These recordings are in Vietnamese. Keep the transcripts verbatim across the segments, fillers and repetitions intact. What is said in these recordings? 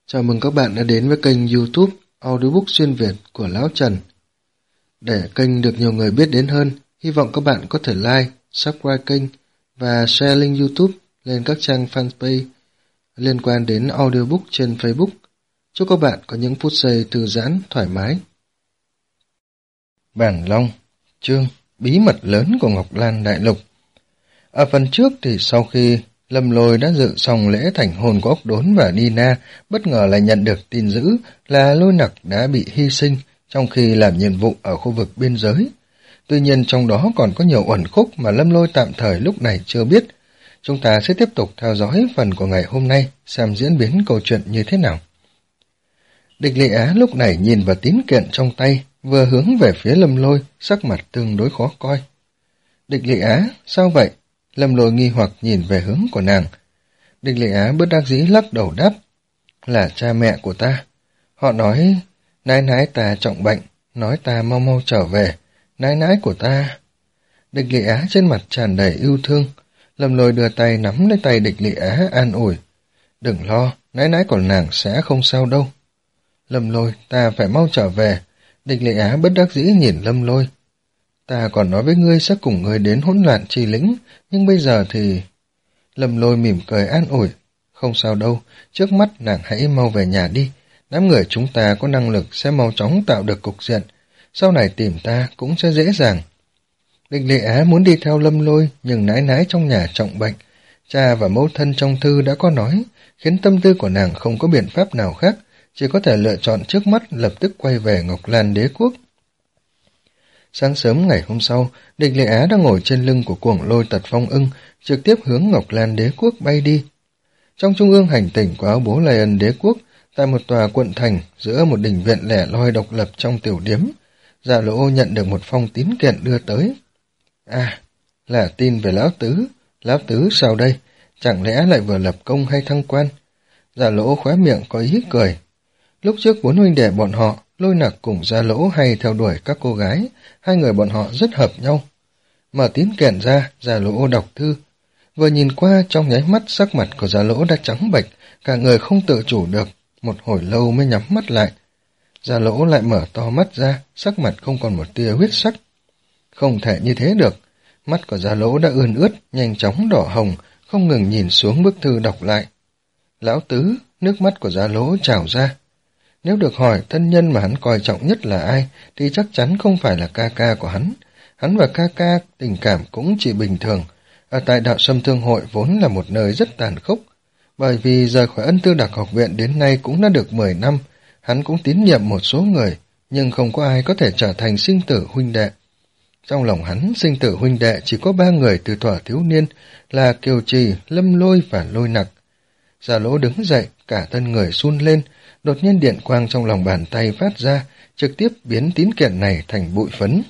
Chào mừng các bạn đã đến với kênh YouTube Audiobook xuyên Việt của Lão Trần. Để kênh được nhiều người biết đến hơn, hy vọng các bạn có thể like, subscribe kênh và share link YouTube lên các trang fanpage liên quan đến audiobook trên Facebook. Chúc các bạn có những phút giây thư giãn, thoải mái. Bản Long, chương Bí mật lớn của Ngọc Lan Đại Lục. Ở phần trước thì sau khi Lâm Lôi đã dự xong lễ thành hôn của Ốc Đốn và Nina, bất ngờ lại nhận được tin dữ là Lôi Nặc đã bị hy sinh trong khi làm nhiệm vụ ở khu vực biên giới. Tuy nhiên trong đó còn có nhiều uẩn khúc mà Lâm Lôi tạm thời lúc này chưa biết. Chúng ta sẽ tiếp tục theo dõi phần của ngày hôm nay, xem diễn biến câu chuyện như thế nào. Địch Lệ Á lúc này nhìn vào tín kiện trong tay, vừa hướng về phía Lâm Lôi, sắc mặt tương đối khó coi. Địch Lệ Á, sao vậy? Lâm Lôi nghi hoặc nhìn về hướng của nàng. Địch Lệ Á bất đắc dĩ lắc đầu đáp. Là cha mẹ của ta. Họ nói, nãi nãi ta trọng bệnh, nói ta mau mau trở về, nãi nãi của ta. Địch Lệ Á trên mặt tràn đầy yêu thương. Lâm Lôi đưa tay nắm lấy tay Địch Lệ Á an ủi. Đừng lo, nãi nãi của nàng sẽ không sao đâu. Lâm Lôi, ta phải mau trở về. Địch Lệ Á bất đắc dĩ nhìn Lâm Lôi. Ta còn nói với ngươi sẽ cùng ngươi đến hỗn loạn trì lĩnh, nhưng bây giờ thì... Lâm Lôi mỉm cười an ủi. Không sao đâu, trước mắt nàng hãy mau về nhà đi. Đám người chúng ta có năng lực sẽ mau chóng tạo được cục diện. Sau này tìm ta cũng sẽ dễ dàng. Địch Lệ Á muốn đi theo Lâm Lôi, nhưng nãi nãi trong nhà trọng bệnh. Cha và mẫu thân trong thư đã có nói, khiến tâm tư của nàng không có biện pháp nào khác, chỉ có thể lựa chọn trước mắt lập tức quay về Ngọc Lan Đế Quốc. Sáng sớm ngày hôm sau, Địch Lệ Á đang ngồi trên lưng của cuồng lôi Tật Phong Ưng, trực tiếp hướng Ngọc Lan Đế Quốc bay đi. Trong trung ương hành tinh của áo bố Lion Đế Quốc, tại một tòa quận thành giữa một đình viện lẻ loi độc lập trong tiểu điếm, Dạ Lỗ nhận được một phong tín kiện đưa tới. À, là tin về Lão Tứ. Lão Tứ sao đây? Chẳng lẽ lại vừa lập công hay thăng quan? Dạ Lỗ khóe miệng có ý cười. Lúc trước bốn huynh đệ bọn họ, Lôi Nặc cùng Gia Lỗ hay theo đuổi các cô gái, hai người bọn họ rất hợp nhau. Mở tín kiện ra, Gia Lỗ đọc thư. Vừa nhìn qua, trong nháy mắt sắc mặt của Gia Lỗ đã trắng bệch, cả người không tự chủ được, một hồi lâu mới nhắm mắt lại. Gia Lỗ lại mở to mắt ra, sắc mặt không còn một tia huyết sắc. Không thể như thế được, mắt của Gia Lỗ đã ươn ướt, nhanh chóng đỏ hồng, không ngừng nhìn xuống bức thư đọc lại. Lão Tứ, nước mắt của Gia Lỗ trào ra. Nếu được hỏi thân nhân mà hắn coi trọng nhất là ai, thì chắc chắn không phải là ca ca của hắn. Hắn và ca ca tình cảm cũng chỉ bình thường. Ở tại Đạo Sâm Thương Hội vốn là một nơi rất tàn khốc. Bởi vì rời khỏi Ân Tư Đặc Học Viện đến nay cũng đã được mười năm, hắn cũng tín nhiệm một số người, nhưng không có ai có thể trở thành sinh tử huynh đệ. Trong lòng hắn, sinh tử huynh đệ chỉ có ba người từ thuở thiếu niên, là Kiều Trì, Lâm Lôi và Lôi Nặc. Gia Lỗ đứng dậy, cả thân người run lên, đột nhiên điện quang trong lòng bàn tay phát ra, trực tiếp biến tín kiện này thành bụi phấn.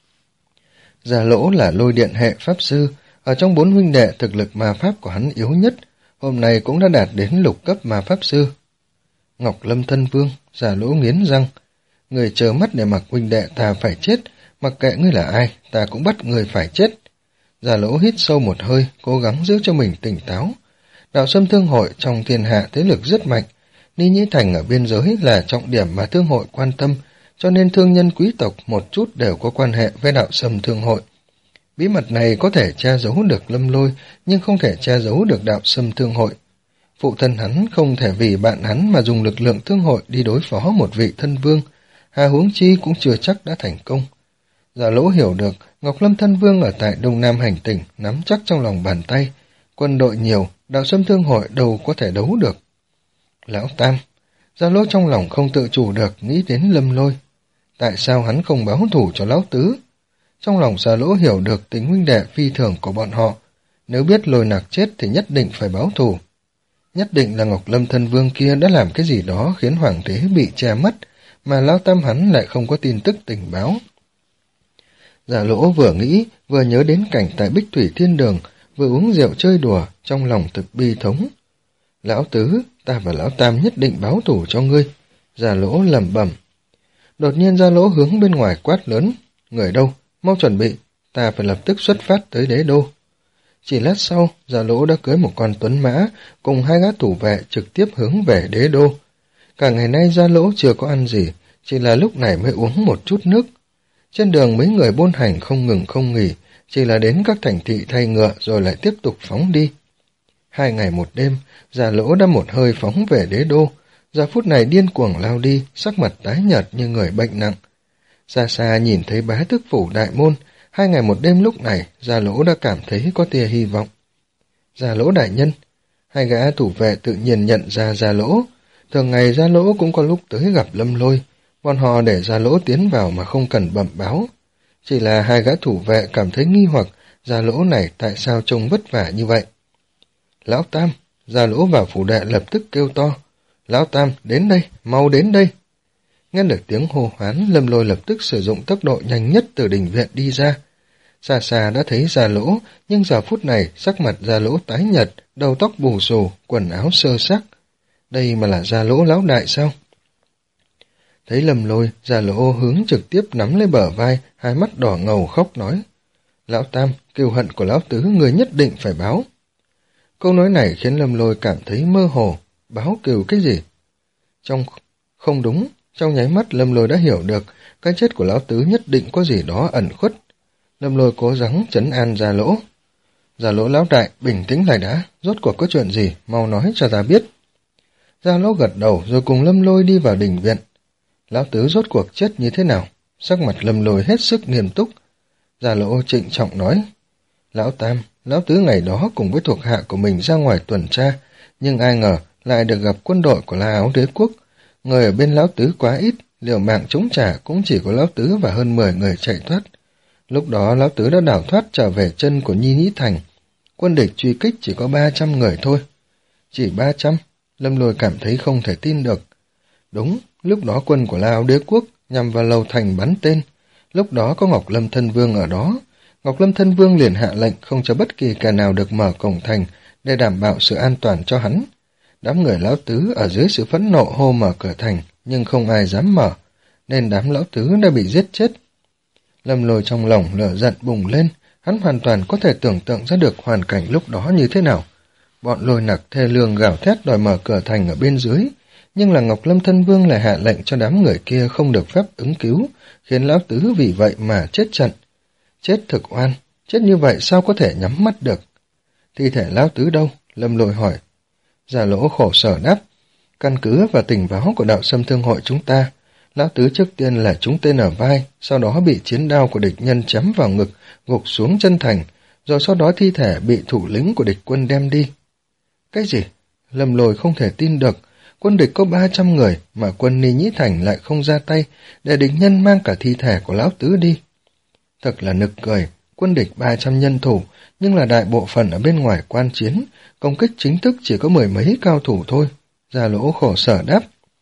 Gia Lỗ là Lôi Điện hệ pháp sư, ở trong bốn huynh đệ thực lực ma pháp của hắn yếu nhất, hôm nay cũng đã đạt đến lục cấp ma pháp sư. Ngọc Lâm Thân Vương, Gia Lỗ nghiến răng, người chờ mắt để mặc huynh đệ ta phải chết, mặc kệ ngươi là ai, ta cũng bắt người phải chết. Gia Lỗ hít sâu một hơi, cố gắng giữ cho mình tỉnh táo. Đạo Sâm Thương Hội trong thiên hạ thế lực rất mạnh, Ni Nhĩ Thành ở biên giới là trọng điểm mà thương hội quan tâm, cho nên thương nhân quý tộc một chút đều có quan hệ với Đạo Sâm Thương Hội. Bí mật này có thể che giấu được Lâm Lôi, nhưng không thể che giấu được Đạo Sâm Thương Hội. Phụ thân hắn không thể vì bạn hắn mà dùng lực lượng thương hội đi đối phó một vị thân vương, hà huống chi cũng chưa chắc đã thành công. Dạ Lỗ hiểu được, Ngọc Lâm Thân Vương ở tại Đông Nam hành tinh nắm chắc trong lòng bàn tay, quân đội nhiều, Đạo Sâm Thương Hội đâu có thể đấu được. Lão Tam, Gia Lỗ trong lòng không tự chủ được nghĩ đến Lâm Lôi. Tại sao hắn không báo thù cho Lão Tứ? Trong lòng Gia Lỗ hiểu được tình huynh đệ phi thường của bọn họ. Nếu biết Lôi Nặc chết thì nhất định phải báo thù. Nhất định là Ngọc Lâm Thân Vương kia đã làm cái gì đó khiến Hoàng đế bị che mắt, mà Lão Tam hắn lại không có tin tức tình báo. Gia Lỗ vừa nghĩ, vừa nhớ đến cảnh tại Bích Thủy Thiên Đường, vừa uống rượu chơi đùa, trong lòng thực bi thống. Lão Tứ, ta và Lão Tam nhất định báo thù cho ngươi. Gia Lỗ lẩm bẩm. Đột nhiên Gia Lỗ hướng bên ngoài quát lớn. Người đâu? Mau chuẩn bị, ta phải lập tức xuất phát tới đế đô. Chỉ lát sau, Gia Lỗ đã cưới một con tuấn mã, cùng hai gã thủ vệ trực tiếp hướng về đế đô. cả ngày nay Gia Lỗ chưa có ăn gì, chỉ là lúc này mới uống một chút nước. Trên đường mấy người buôn hành không ngừng không nghỉ, chỉ là đến các thành thị thay ngựa rồi lại tiếp tục phóng đi. Hai ngày một đêm, Gia Lỗ đã một hơi phóng về đế đô, giờ phút này điên cuồng lao đi, sắc mặt tái nhợt như người bệnh nặng. Xa xa nhìn thấy bá tước phủ đại môn, hai ngày một đêm lúc này, Gia Lỗ đã cảm thấy có tia hy vọng. Gia Lỗ đại nhân, hai gã thủ vệ tự nhiên nhận ra Gia Lỗ. Thường ngày Gia Lỗ cũng có lúc tới gặp Lâm Lôi, bọn họ để Gia Lỗ tiến vào mà không cần bẩm báo. Chỉ là hai gã thủ vệ cảm thấy nghi hoặc, Gia Lỗ này tại sao trông vất vả như vậy. Lão Tam, Gia Lỗ vào phủ đệ lập tức kêu to. Lão Tam, đến đây, mau đến đây. Nghe được tiếng hô hoán, Lâm Lôi lập tức sử dụng tốc độ nhanh nhất từ đình viện đi ra. Xa xa đã thấy Gia Lỗ, nhưng giờ phút này sắc mặt Gia Lỗ tái nhợt, đầu tóc bù xù, quần áo sơ sắc. Đây mà là Gia Lỗ lão đại sao? Thấy Lâm Lôi, Gia Lỗ hướng trực tiếp nắm lấy bờ vai, hai mắt đỏ ngầu khóc nói. Lão Tam, kiêu hận của lão tứ người nhất định phải báo. Câu nói này khiến Lâm Lôi cảm thấy mơ hồ. Báo cừu cái gì? Trong không đúng, trong nháy mắt Lâm Lôi đã hiểu được cái chết của lão tứ nhất định có gì đó ẩn khuất. Lâm Lôi cố gắng trấn an Gia Lỗ. Gia Lỗ lão đại, bình tĩnh lại đã, rốt cuộc có chuyện gì, mau nói cho ta biết. Gia Lỗ gật đầu rồi cùng Lâm Lôi đi vào đình viện. Lão tứ rốt cuộc chết như thế nào? Sắc mặt Lâm Lôi hết sức nghiêm túc. Gia Lỗ trịnh trọng nói. Lão Tam, lão tứ ngày đó cùng với thuộc hạ của mình ra ngoài tuần tra, nhưng ai ngờ lại được gặp quân đội của La Áo Đế quốc. Người ở bên lão tứ quá ít, liều mạng chống trả cũng chỉ có lão tứ và hơn mười người chạy thoát. Lúc đó lão tứ đã đảo thoát trở về chân của Nhi Nhĩ Thành. Quân địch truy kích chỉ có ba trăm người thôi. Chỉ ba trăm? Lâm Lôi cảm thấy không thể tin được. Đúng, lúc đó quân của La Áo Đế quốc nhằm vào lầu thành bắn tên. Lúc đó có Ngọc Lâm Thân Vương ở đó. Ngọc Lâm Thân Vương liền hạ lệnh không cho bất kỳ kẻ nào được mở cổng thành để đảm bảo sự an toàn cho hắn. Đám người lão tứ ở dưới sự phẫn nộ hô mở cửa thành, nhưng không ai dám mở, nên đám lão tứ đã bị giết chết. Lâm Lôi trong lòng lửa giận bùng lên, hắn hoàn toàn có thể tưởng tượng ra được hoàn cảnh lúc đó như thế nào. Bọn Lôi Nặc thê lương gào thét đòi mở cửa thành ở bên dưới, nhưng là Ngọc Lâm Thân Vương lại hạ lệnh cho đám người kia không được phép ứng cứu, khiến lão tứ vì vậy mà chết trận. Chết thực oan, chết như vậy sao có thể nhắm mắt được? Thi thể lão tứ đâu? Lâm Lôi hỏi. Gia Lỗ khổ sở đáp. Căn cứ vào tình báo của đạo Sâm Thương hội chúng ta, lão tứ trước tiên là trúng tên ở vai, sau đó bị chiến đao của địch nhân chém vào ngực, gục xuống chân thành, rồi sau đó thi thể bị thủ lĩnh của địch quân đem đi. Cái gì? Lâm Lôi không thể tin được. Quân địch có ba trăm người mà quân Ni Nhĩ Thành lại không ra tay để địch nhân mang cả thi thể của lão tứ đi. Thật là nực cười, quân địch ba trăm nhân thủ, nhưng là đại bộ phận ở bên ngoài quan chiến, công kích chính thức chỉ có mười mấy cao thủ thôi. Gia Lỗ khổ sở đáp.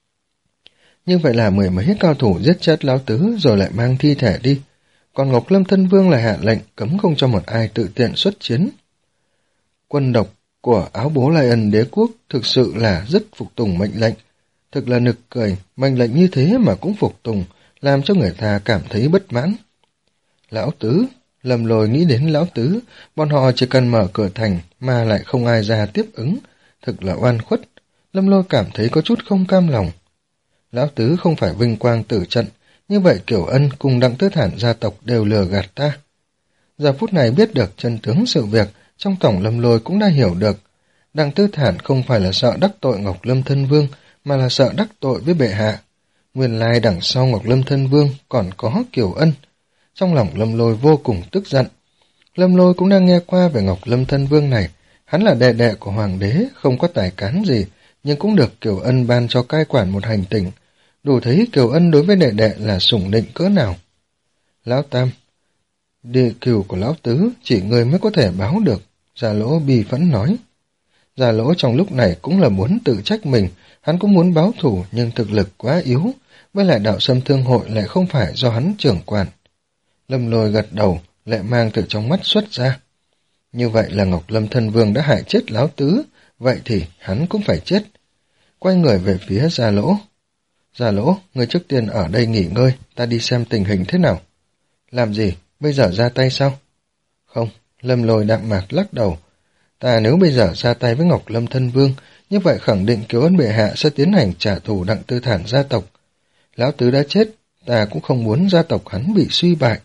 Như vậy là mười mấy cao thủ giết chết lão tứ rồi lại mang thi thể đi, còn Ngọc Lâm Thân Vương lại hạ lệnh cấm không cho một ai tự tiện xuất chiến. Quân độc của Áo Bố Lai Ân Đế quốc thực sự là rất phục tùng mệnh lệnh. Thực là nực cười, mệnh lệnh như thế mà cũng phục tùng, làm cho người ta cảm thấy bất mãn. Lão tứ, Lâm Lôi nghĩ đến lão tứ, bọn họ chỉ cần mở cửa thành mà lại không ai ra tiếp ứng, thực là oan khuất. Lâm Lôi cảm thấy có chút không cam lòng. Lão tứ không phải vinh quang tử trận, như vậy Kiểu Ân cùng Đặng Tư Thản gia tộc đều lừa gạt ta. Giờ phút này biết được chân tướng sự việc, trong tổng Lâm Lôi cũng đã hiểu được. Đặng Tư Thản không phải là sợ đắc tội Ngọc Lâm Thân Vương, mà là sợ đắc tội với bệ hạ. Nguyên lai đằng sau Ngọc Lâm Thân Vương còn có Kiểu Ân. Trong lòng Lâm Lôi vô cùng tức giận. Lâm Lôi cũng đang nghe qua về Ngọc Lâm Thân Vương này. Hắn là đệ đệ của hoàng đế, không có tài cán gì, nhưng cũng được Kiểu Ân ban cho cai quản một hành tỉnh. Đủ thấy Kiểu Ân đối với đệ đệ là sủng nịnh cỡ nào. Lão Tam, địa cừu của lão tứ chỉ người mới có thể báo được, Gia Lỗ bi phẫn nói. Gia Lỗ trong lúc này cũng là muốn tự trách mình, hắn cũng muốn báo thù nhưng thực lực quá yếu, với lại đạo Sâm Thương hội lại không phải do hắn trưởng quản. Lâm Lôi gật đầu, lệ mang từ trong mắt xuất ra. Như vậy là Ngọc Lâm Thân Vương đã hại chết lão tứ, vậy thì hắn cũng phải chết. Quay người về phía Gia Lỗ. Gia Lỗ, người trước tiên ở đây nghỉ ngơi, ta đi xem tình hình thế nào. Làm gì, bây giờ ra tay sao? Không, Lâm Lôi đạm mạc lắc đầu. Ta nếu bây giờ ra tay với Ngọc Lâm Thân Vương, như vậy khẳng định Kiều Ân bệ hạ sẽ tiến hành trả thù Đặng Tư Thản gia tộc. Lão tứ đã chết, ta cũng không muốn gia tộc hắn bị suy bại.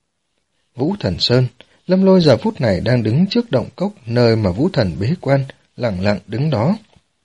Vũ Thần Sơn, Lâm Lôi giờ phút này đang đứng trước động cốc nơi mà Vũ Thần bế quan, lặng lặng đứng đó.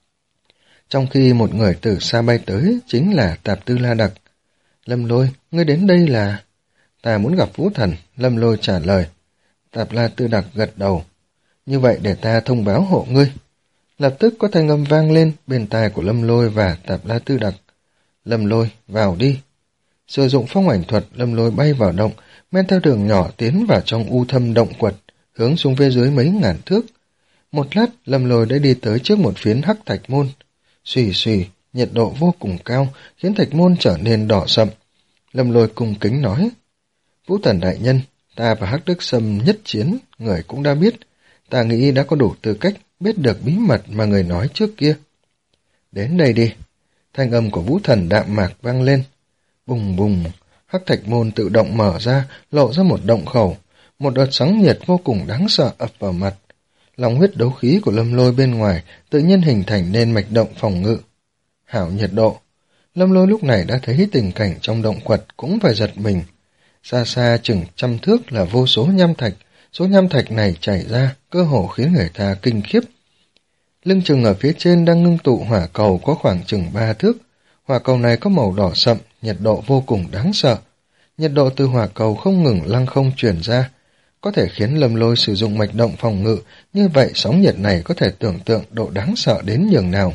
Trong khi một người từ xa bay tới chính là Tạp Tư La Đặc. Lâm Lôi, ngươi đến đây là... Ta muốn gặp Vũ Thần, Lâm Lôi trả lời. Tạp La Tư Đặc gật đầu. Như vậy để ta thông báo hộ ngươi. Lập tức có thanh âm vang lên bên tai của Lâm Lôi và Tạp La Tư Đặc. Lâm Lôi, vào đi. Sử dụng phong ảnh thuật, Lâm Lôi bay vào động, men theo đường nhỏ tiến vào trong u thâm động quật, hướng xuống phía dưới mấy ngàn thước. Một lát, Lâm Lôi đã đi tới trước một phiến hắc thạch môn. Xùy xùy, nhiệt độ vô cùng cao, khiến thạch môn trở nên đỏ sậm. Lâm Lôi cung kính nói, Vũ Thần đại nhân, ta và Hắc Đức Sâm nhất chiến, người cũng đã biết. Ta nghĩ đã có đủ tư cách biết được bí mật mà người nói trước kia. Đến đây đi. Thanh âm của Vũ Thần đạm mạc vang lên. Bùng bùng, hắc thạch môn tự động mở ra, lộ ra một động khẩu. Một đợt sóng nhiệt vô cùng đáng sợ ập vào mặt. Lòng huyết đấu khí của Lâm Lôi bên ngoài tự nhiên hình thành nên mạch động phòng ngự. Hảo nhiệt độ. Lâm Lôi lúc này đã thấy tình cảnh trong động quật cũng phải giật mình. Xa xa chừng trăm thước là vô số nham thạch, số nham thạch này chảy ra, cơ hồ khiến người ta kinh khiếp. Lưng chừng ở phía trên đang ngưng tụ hỏa cầu có khoảng chừng ba thước. Hỏa cầu này có màu đỏ sậm, nhiệt độ vô cùng đáng sợ. Nhiệt độ từ hỏa cầu không ngừng lăng không truyền ra, có thể khiến Lâm Lôi sử dụng mạch động phòng ngự, như vậy sóng nhiệt này có thể tưởng tượng độ đáng sợ đến nhường nào.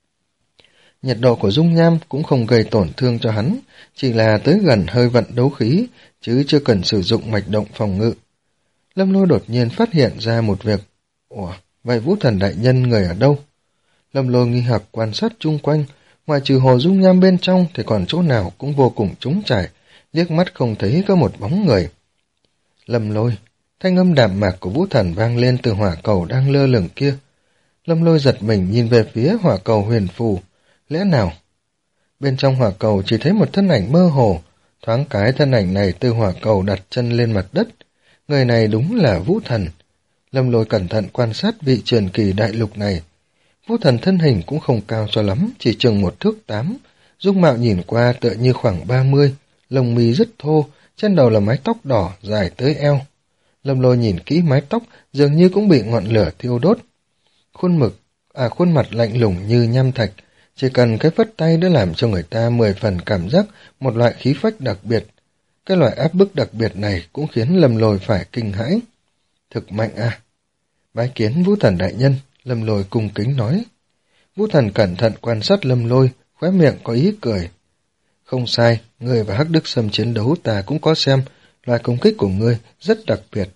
Nhiệt độ của dung nham cũng không gây tổn thương cho hắn, chỉ là tới gần hơi vận đấu khí, chứ chưa cần sử dụng mạch động phòng ngự. Lâm Lôi đột nhiên phát hiện ra một việc. Ủa, vậy Vũ Thần đại nhân người ở đâu? Lâm Lôi nghi hoặc quan sát chung quanh, ngoài trừ hồ dung nham bên trong thì còn chỗ nào cũng vô cùng trống trải, liếc mắt không thấy có một bóng người. Lâm Lôi, thanh âm đạm mạc của Vũ Thần vang lên từ hỏa cầu đang lơ lửng kia. Lâm Lôi giật mình nhìn về phía hỏa cầu huyền phù. Lẽ nào? Bên trong hỏa cầu chỉ thấy một thân ảnh mơ hồ, thoáng cái thân ảnh này từ hỏa cầu đặt chân lên mặt đất. Người này đúng là Vũ Thần. Lâm Lôi cẩn thận quan sát vị truyền kỳ đại lục này. Vũ Thần thân hình cũng không cao cho lắm, chỉ chừng một thước tám, dung mạo nhìn qua tựa như khoảng ba mươi, lông mi rất thô, trên đầu là mái tóc đỏ dài tới eo. Lâm Lôi nhìn kỹ mái tóc, dường như cũng bị ngọn lửa thiêu đốt. Khuôn mực, à khuôn mặt lạnh lùng như nham thạch, chỉ cần cái phất tay đã làm cho người ta mười phần cảm giác một loại khí phách đặc biệt. Cái loại áp bức đặc biệt này cũng khiến Lâm Lôi phải kinh hãi. Thực mạnh à? Bái kiến Vũ Thần đại nhân, Lâm Lôi cung kính nói. Vũ Thần cẩn thận quan sát Lâm Lôi, khóe miệng có ý cười. Không sai, ngươi và Hắc Đức Sâm chiến đấu ta cũng có xem, loại công kích của ngươi rất đặc biệt.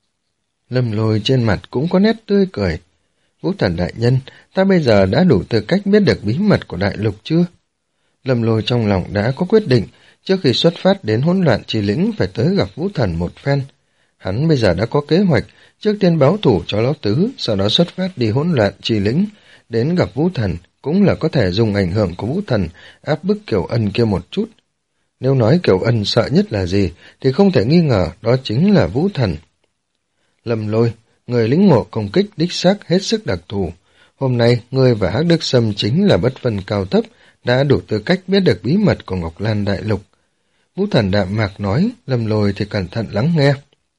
Lâm Lôi trên mặt cũng có nét tươi cười. Vũ Thần đại nhân, ta bây giờ đã đủ tư cách biết được bí mật của đại lục chưa? Lâm Lôi trong lòng đã có quyết định, trước khi xuất phát đến hỗn loạn chi lĩnh phải tới gặp Vũ Thần một phen. Hắn bây giờ đã có kế hoạch, trước tiên báo thủ cho lão tứ, sau đó xuất phát đi hỗn loạn chi lĩnh, đến gặp Vũ Thần, cũng là có thể dùng ảnh hưởng của Vũ Thần áp bức Kiều Ân kia một chút. Nếu nói Kiều Ân sợ nhất là gì, thì không thể nghi ngờ đó chính là Vũ Thần. Lâm Lôi, người lĩnh ngộ công kích đích xác hết sức đặc thù. Hôm nay, ngươi và Hắc Đức Sâm chính là bất phân cao thấp, đã đủ tư cách biết được bí mật của Ngọc Lan Đại Lục. Vũ Thần đạm mạc nói, Lâm Lôi thì cẩn thận lắng nghe.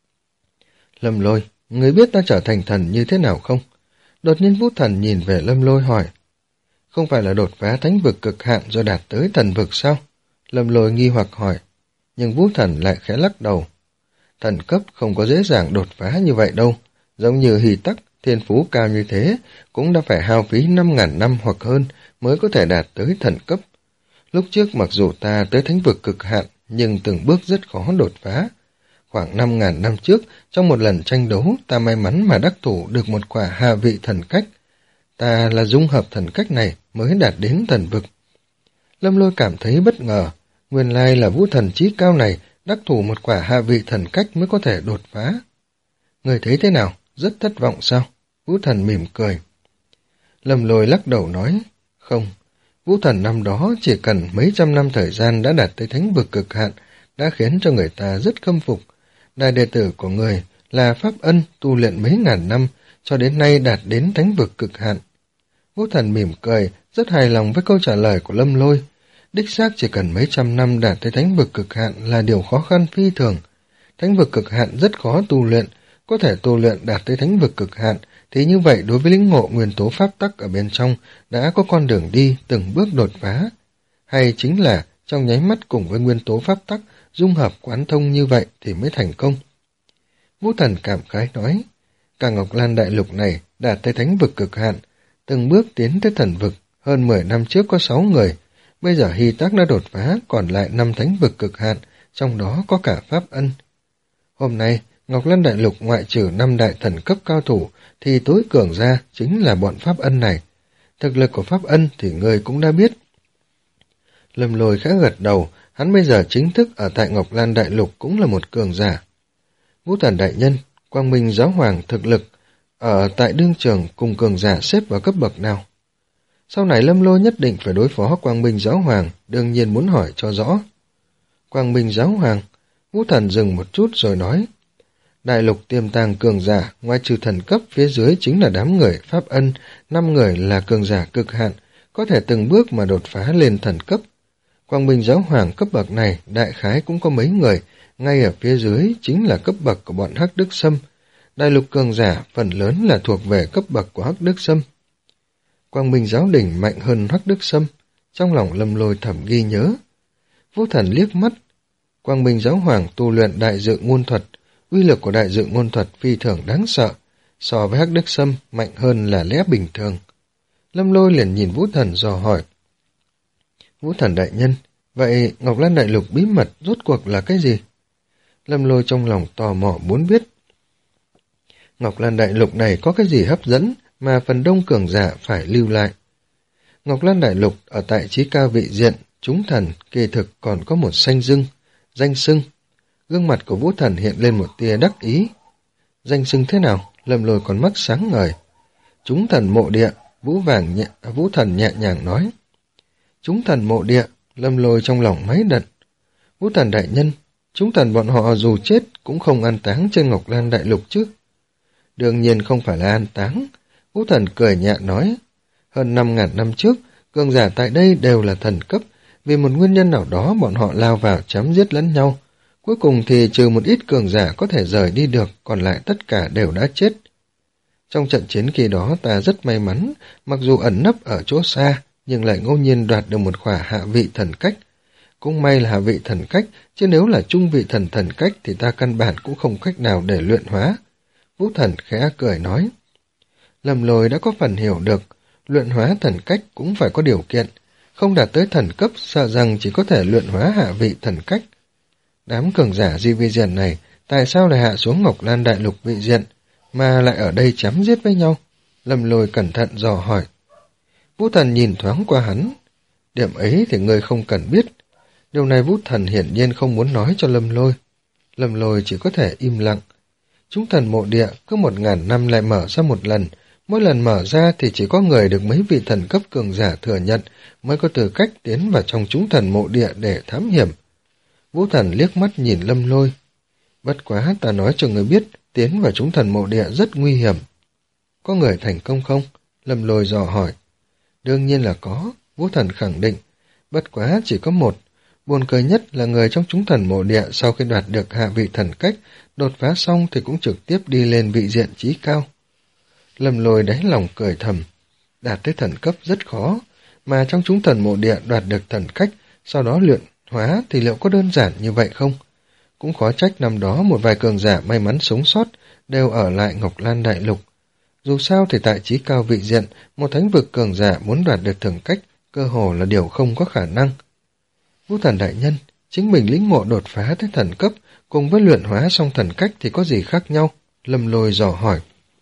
Lâm Lôi, ngươi biết ta trở thành thần như thế nào không? Đột nhiên Vũ Thần nhìn về Lâm Lôi hỏi. Không phải là đột phá thánh vực cực hạn rồi đạt tới thần vực sao? Lâm Lôi nghi hoặc hỏi. Nhưng Vũ Thần lại khẽ lắc đầu. Thần cấp không có dễ dàng đột phá như vậy đâu. Giống như Hỷ Tắc, thiên phú cao như thế, cũng đã phải hao phí năm ngàn năm hoặc hơn mới có thể đạt tới thần cấp. Lúc trước mặc dù ta tới thánh vực cực hạn, nhưng từng bước rất khó đột phá. Khoảng năm ngàn năm trước, trong một lần tranh đấu, ta may mắn mà đắc thủ được một quả hạ vị thần cách. Ta là dung hợp thần cách này mới đạt đến thần vực. Lâm Lôi cảm thấy bất ngờ, nguyên lai là Vũ Thần chí cao này đắc thủ một quả hạ vị thần cách mới có thể đột phá. Người thấy thế nào? Rất thất vọng sao? Vũ Thần mỉm cười. Lâm Lôi lắc đầu nói, không, Vũ Thần năm đó chỉ cần mấy trăm năm thời gian đã đạt tới thánh vực cực hạn, đã khiến cho người ta rất khâm phục. Đại đệ tử của người là Pháp Ân tu luyện mấy ngàn năm, cho đến nay đạt đến thánh vực cực hạn. Vũ Thần mỉm cười, rất hài lòng với câu trả lời của Lâm Lôi. Đích xác chỉ cần mấy trăm năm đạt tới thánh vực cực hạn là điều khó khăn phi thường. Thánh vực cực hạn rất khó tu luyện, có thể tu luyện đạt tới thánh vực cực hạn, thì như vậy đối với lĩnh ngộ nguyên tố pháp tắc ở bên trong đã có con đường đi từng bước đột phá. Hay chính là trong nháy mắt cùng với nguyên tố pháp tắc dung hợp quán thông như vậy thì mới thành công. Vũ Thần cảm khái nói, cả Ngọc Lan đại lục này đạt tới thánh vực cực hạn, từng bước tiến tới thần vực, hơn mười năm trước có sáu người, bây giờ Hy Tác đã đột phá, còn lại năm thánh vực cực hạn, trong đó có cả Pháp Ân. Hôm nay, Ngọc Lan đại lục ngoại trừ năm đại thần cấp cao thủ, thì tối cường ra chính là bọn Pháp Ân này. Thực lực của Pháp Ân thì người cũng đã biết. Lâm Lôi khẽ gật đầu, hắn bây giờ chính thức ở tại Ngọc Lan đại lục cũng là một cường giả. Vũ Thần đại nhân, Quang Minh giáo hoàng thực lực ở tại đương trường cùng cường giả xếp vào cấp bậc nào? Sau này Lâm Lôi nhất định phải đối phó Quang Minh giáo hoàng, đương nhiên muốn hỏi cho rõ. Quang Minh giáo hoàng, Vũ Thần dừng một chút rồi nói, đại lục tiềm tàng cường giả, ngoài trừ thần cấp phía dưới chính là đám người Pháp Ân, năm người là cường giả cực hạn, có thể từng bước mà đột phá lên thần cấp. Quang Minh giáo hoàng cấp bậc này đại khái cũng có mấy người, ngay ở phía dưới chính là cấp bậc của bọn Hắc Đức Sâm. Đại lục cường giả phần lớn là thuộc về cấp bậc của Hắc Đức Sâm. Quang Minh giáo đỉnh mạnh hơn Hắc Đức Sâm, trong lòng Lâm Lôi thầm ghi nhớ. Vũ Thần liếc mắt, Quang Minh giáo hoàng tu luyện đại dự ngôn thuật, uy lực của đại dự ngôn thuật phi thường đáng sợ, so với Hắc Đức Sâm mạnh hơn là lẽ bình thường. Lâm Lôi liền nhìn Vũ Thần dò hỏi, Vũ Thần đại nhân, vậy Ngọc Lan đại lục bí mật rốt cuộc là cái gì? Lâm Lôi trong lòng tò mò muốn biết. Ngọc Lan đại lục này có cái gì hấp dẫn mà phần đông cường giả phải lưu lại? Ngọc Lan đại lục ở tại trí cao vị diện, chúng thần kỳ thực còn có một danh dưng, danh xưng. Gương mặt của Vũ Thần hiện lên một tia đắc ý. Danh xưng thế nào? Lâm Lôi còn mắt sáng ngời. Chúng thần mộ địa, Vũ Vàng nhẹ, Vũ Thần nhẹ nhàng nói. Chúng thần mộ địa, Lâm Lôi trong lòng máy đận. Vũ Thần đại nhân, chúng thần bọn họ dù chết cũng không an táng trên Ngọc Lan đại lục chứ? Đương nhiên không phải là an táng. Vũ Thần cười nhẹ nói. Hơn năm ngàn năm trước, cường giả tại đây đều là thần cấp. Vì một nguyên nhân nào đó bọn họ lao vào chém giết lẫn nhau. Cuối cùng thì trừ một ít cường giả có thể rời đi được, còn lại tất cả đều đã chết. Trong trận chiến kỳ đó ta rất may mắn, mặc dù ẩn nấp ở chỗ xa, nhưng lại ngẫu nhiên đoạt được một khỏa hạ vị thần cách. Cũng may là hạ vị thần cách, chứ nếu là trung vị thần thần cách thì ta căn bản cũng không cách nào để luyện hóa. Vũ Thần khẽ cười nói. Lâm Lôi đã có phần hiểu được, luyện hóa thần cách cũng phải có điều kiện, không đạt tới thần cấp sợ rằng chỉ có thể luyện hóa hạ vị thần cách. Đám cường giả di vi diện này tại sao lại hạ xuống Ngọc Lan đại lục vị diện, mà lại ở đây chém giết với nhau? Lâm Lôi cẩn thận dò hỏi. Vũ Thần nhìn thoáng qua hắn. Điểm ấy thì ngươi không cần biết. Điều này Vũ Thần hiển nhiên không muốn nói cho Lâm Lôi. Lâm Lôi chỉ có thể im lặng. Chúng thần mộ địa cứ một ngàn năm lại mở ra một lần, mỗi lần mở ra thì chỉ có người được mấy vị thần cấp cường giả thừa nhận mới có tư cách tiến vào trong chúng thần mộ địa để thám hiểm. Vũ Thần liếc mắt nhìn Lâm Lôi. Bất quá ta nói cho người biết, tiến vào chúng thần mộ địa rất nguy hiểm. Có người thành công không? Lâm Lôi dò hỏi. Đương nhiên là có, Vũ Thần khẳng định. Bất quá chỉ có một. Buồn cười nhất là người trong chúng thần mộ địa sau khi đoạt được hạ vị thần cách, đột phá xong thì cũng trực tiếp đi lên vị diện trí cao. Lâm Lôi đáy lòng cười thầm. Đạt tới thần cấp rất khó, mà trong chúng thần mộ địa đoạt được thần cách, sau đó luyện hóa thì liệu có đơn giản như vậy không? Cũng khó trách năm đó một vài cường giả may mắn sống sót đều ở lại Ngọc Lan đại lục. Dù sao thì tại trí cao vị diện, một thánh vực cường giả muốn đoạt được thần cách cơ hồ là điều không có khả năng. Vũ Thần đại nhân, chính mình lĩnh ngộ đột phá tới thần cấp cùng với luyện hóa xong thần cách thì có gì khác nhau? Lâm Lôi dò hỏi.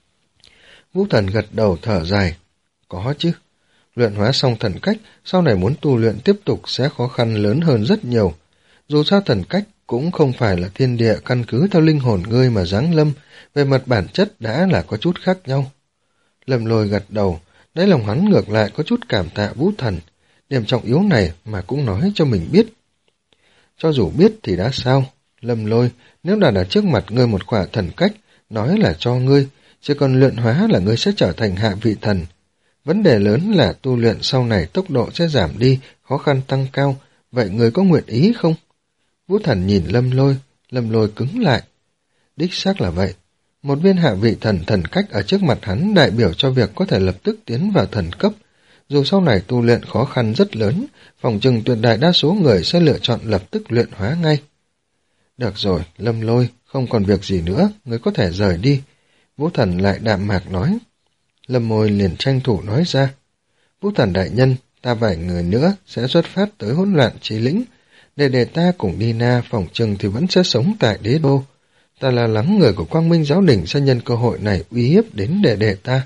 Vũ Thần gật đầu thở dài. Có chứ. Luyện hóa xong thần cách, sau này muốn tu luyện tiếp tục sẽ khó khăn lớn hơn rất nhiều. Dù sao thần cách cũng không phải là thiên địa căn cứ theo linh hồn ngươi mà giáng lâm, về mặt bản chất đã là có chút khác nhau. Lâm Lôi gật đầu, đáy lòng hắn ngược lại có chút cảm tạ Vũ Thần, điểm trọng yếu này mà cũng nói cho mình biết. Cho dù biết thì đã sao? Lâm Lôi, nếu đã ở trước mặt ngươi một khỏa thần cách, nói là cho ngươi, chỉ còn luyện hóa là ngươi sẽ trở thành hạ vị thần. Vấn đề lớn là tu luyện sau này tốc độ sẽ giảm đi, khó khăn tăng cao, vậy người có nguyện ý không? Vũ Thần nhìn Lâm Lôi, Lâm Lôi cứng lại. Đích xác là vậy. Một viên hạ vị thần thần cách ở trước mặt hắn đại biểu cho việc có thể lập tức tiến vào thần cấp. Dù sau này tu luyện khó khăn rất lớn, phòng chừng tuyệt đại đa số người sẽ lựa chọn lập tức luyện hóa ngay. Được rồi, Lâm Lôi, không còn việc gì nữa, người có thể rời đi. Vũ Thần lại đạm mạc nói. Lâm Môi liền tranh thủ nói ra. Vũ Thần đại nhân, ta vài người nữa sẽ xuất phát tới hỗn loạn chí lĩnh. Để để ta cùng đi na phòng chừng thì vẫn sẽ sống tại đế đô. Ta lo lắng người của Quang Minh Giáo Đình sẽ nhân cơ hội này uy hiếp đến đệ đệ ta.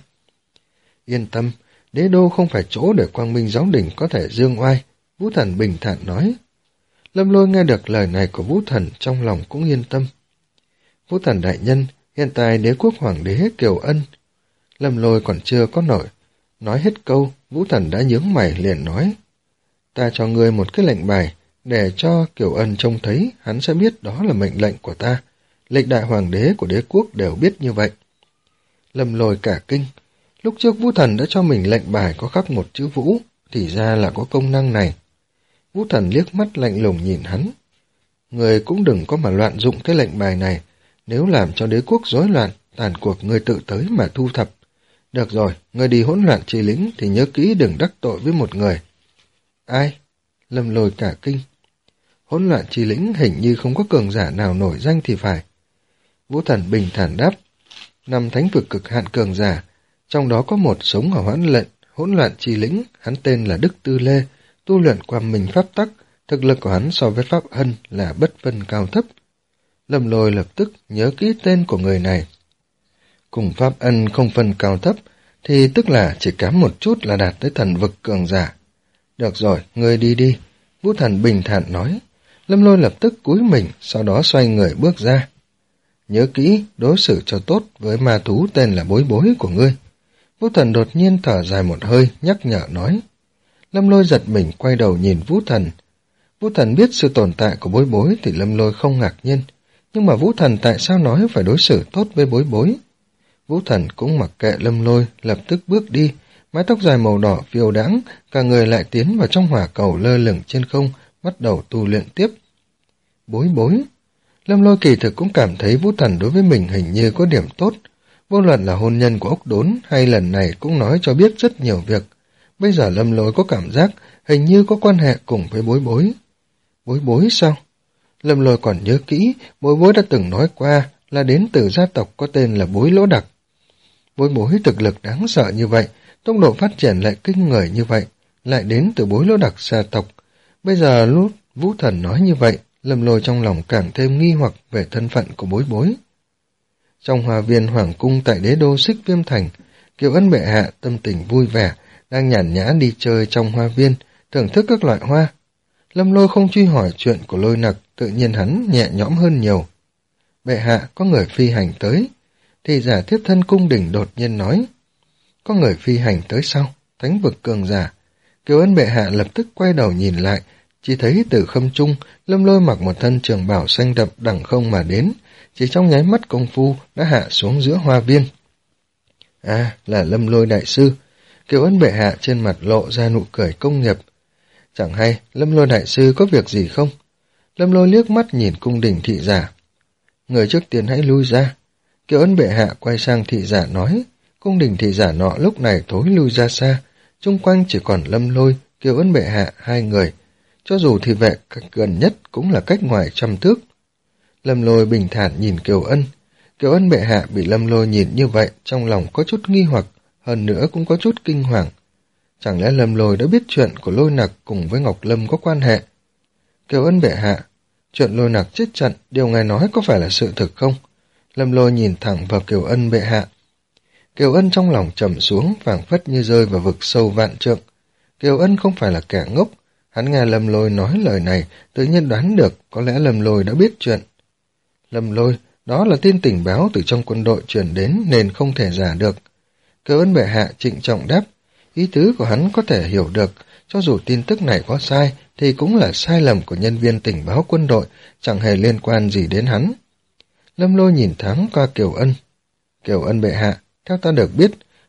Yên tâm, đế đô không phải chỗ để Quang Minh Giáo Đình có thể dương oai, Vũ Thần bình thản nói. Lâm Lôi nghe được lời này của Vũ Thần trong lòng cũng yên tâm. Vũ Thần đại nhân, hiện tại đế quốc hoàng đế Kiều Ân. Lâm Lôi còn chưa có nổi. Nói hết câu, Vũ Thần đã nhướng mày liền nói. Ta cho ngươi một cái lệnh bài, để cho Kiều Ân trông thấy, hắn sẽ biết đó là mệnh lệnh của ta. Lịch đại hoàng đế của đế quốc đều biết như vậy. Lâm Lôi cả kinh. Lúc trước Vũ Thần đã cho mình lệnh bài có khắc một chữ Vũ, thì ra là có công năng này. Vũ Thần liếc mắt lạnh lùng nhìn hắn. Người cũng đừng có mà loạn dụng cái lệnh bài này. Nếu làm cho đế quốc rối loạn, tàn cuộc người tự tới mà thu thập. Được rồi, người đi hỗn loạn chi lĩnh thì nhớ kỹ đừng đắc tội với một người. Ai? Lâm Lôi cả kinh. Hỗn loạn chi lĩnh hình như không có cường giả nào nổi danh thì phải. Vũ Thần bình thản đáp. Năm thánh vực cực hạn cường giả, trong đó có một sống ở hoãn lệnh, hỗn loạn chi lĩnh, hắn tên là Đức Tư Lê, tu luyện qua mình pháp tắc, thực lực của hắn so với Pháp Ân là bất phân cao thấp. Lâm Lôi lập tức nhớ kỹ tên của người này. Cùng Pháp Ân không phân cao thấp, thì tức là chỉ kém một chút là đạt tới thần vực cường giả. Được rồi, ngươi đi đi, Vũ Thần bình thản nói. Lâm Lôi lập tức cúi mình, sau đó xoay người bước ra. Nhớ kỹ, đối xử cho tốt với ma thú tên là Bối Bối của ngươi. Vũ Thần đột nhiên thở dài một hơi, nhắc nhở nói. Lâm Lôi giật mình quay đầu nhìn Vũ Thần. Vũ Thần biết sự tồn tại của Bối Bối thì Lâm Lôi không ngạc nhiên. Nhưng mà Vũ Thần tại sao nói phải đối xử tốt với Bối Bối? Vũ Thần cũng mặc kệ Lâm Lôi, lập tức bước đi, mái tóc dài màu đỏ phiêu đãng, cả người lại tiến vào trong hỏa cầu lơ lửng trên không, bắt đầu tu luyện tiếp. Bối Bối. Lâm Lôi kỳ thực cũng cảm thấy Vũ Thần đối với mình hình như có điểm tốt. Vô luận là hôn nhân của ốc đốn hay lần này cũng nói cho biết rất nhiều việc. Bây giờ Lâm Lôi có cảm giác hình như có quan hệ cùng với Bối Bối. Bối Bối sao? Lâm Lôi còn nhớ kỹ, Bối Bối đã từng nói qua là đến từ gia tộc có tên là Bối Lỗ Đặc. Bối Bối thực lực đáng sợ như vậy, tốc độ phát triển lại kinh người như vậy, lại đến từ Bối Lỗ Đặc gia tộc. Bây giờ lúc Vũ Thần nói như vậy, Lâm Lôi trong lòng càng thêm nghi hoặc về thân phận của Bối Bối. Trong hòa viên hoàng cung tại đế đô Xích Viêm Thành, Kiều Ân bệ hạ tâm tình vui vẻ, đang nhàn nhã đi chơi trong hoa viên, thưởng thức các loại hoa. Lâm Lôi không truy hỏi chuyện của Lôi Nặc, tự nhiên hắn nhẹ nhõm hơn nhiều. Bệ hạ có người phi hành tới, thì giả thiếp thân cung đình đột nhiên nói. Có người phi hành tới sao? Thánh vực cường giả. Kiều Ân bệ hạ lập tức quay đầu nhìn lại, chỉ thấy từ không trung, Lâm Lôi mặc một thân trường bào xanh đậm đằng không mà đến, chỉ trong nháy mắt công phu đã hạ xuống giữa hoa viên. À, là Lâm Lôi đại sư. Kiều Ân bệ hạ trên mặt lộ ra nụ cười công nghiệp. Chẳng hay, Lâm Lôi đại sư có việc gì không? Lâm Lôi liếc mắt nhìn cung đình thị giả. Người trước tiên hãy lui ra. Kiều Ân bệ hạ quay sang thị giả nói. Cung đình thị giả nọ lúc này thối lui ra xa, chung quanh chỉ còn Lâm Lôi, Kiều Ân bệ hạ hai người. Cho dù thị vệ gần nhất cũng là cách ngoài trăm thước. Lâm Lôi bình thản nhìn Kiều Ân. Kiều Ân bệ hạ bị Lâm Lôi nhìn như vậy, trong lòng có chút nghi hoặc, hơn nữa cũng có chút kinh hoàng. Chẳng lẽ Lâm Lôi đã biết chuyện của Lôi Nặc cùng với Ngọc Lâm có quan hệ? Kiều Ân bệ hạ, chuyện Lôi Nặc chết trận, điều ngài nói có phải là sự thực không? Lâm Lôi nhìn thẳng vào Kiều Ân bệ hạ. Kiều Ân trong lòng trầm xuống, phảng phất như rơi vào vực sâu vạn trượng. Kiều Ân không phải là kẻ ngốc, hắn nghe Lâm Lôi nói lời này, tự nhiên đoán được có lẽ Lâm Lôi đã biết chuyện. Lâm Lôi, đó là tin tình báo từ trong quân đội truyền đến nên không thể giả được. Kiều Ân bệ hạ trịnh trọng đáp, ý tứ của hắn có thể hiểu được, cho dù tin tức này có sai thì cũng là sai lầm của nhân viên tình báo quân đội, chẳng hề liên quan gì đến hắn. Lâm Lôi nhìn thoáng qua Kiều Ân. Kiều Ân bệ hạ, theo ta được biết,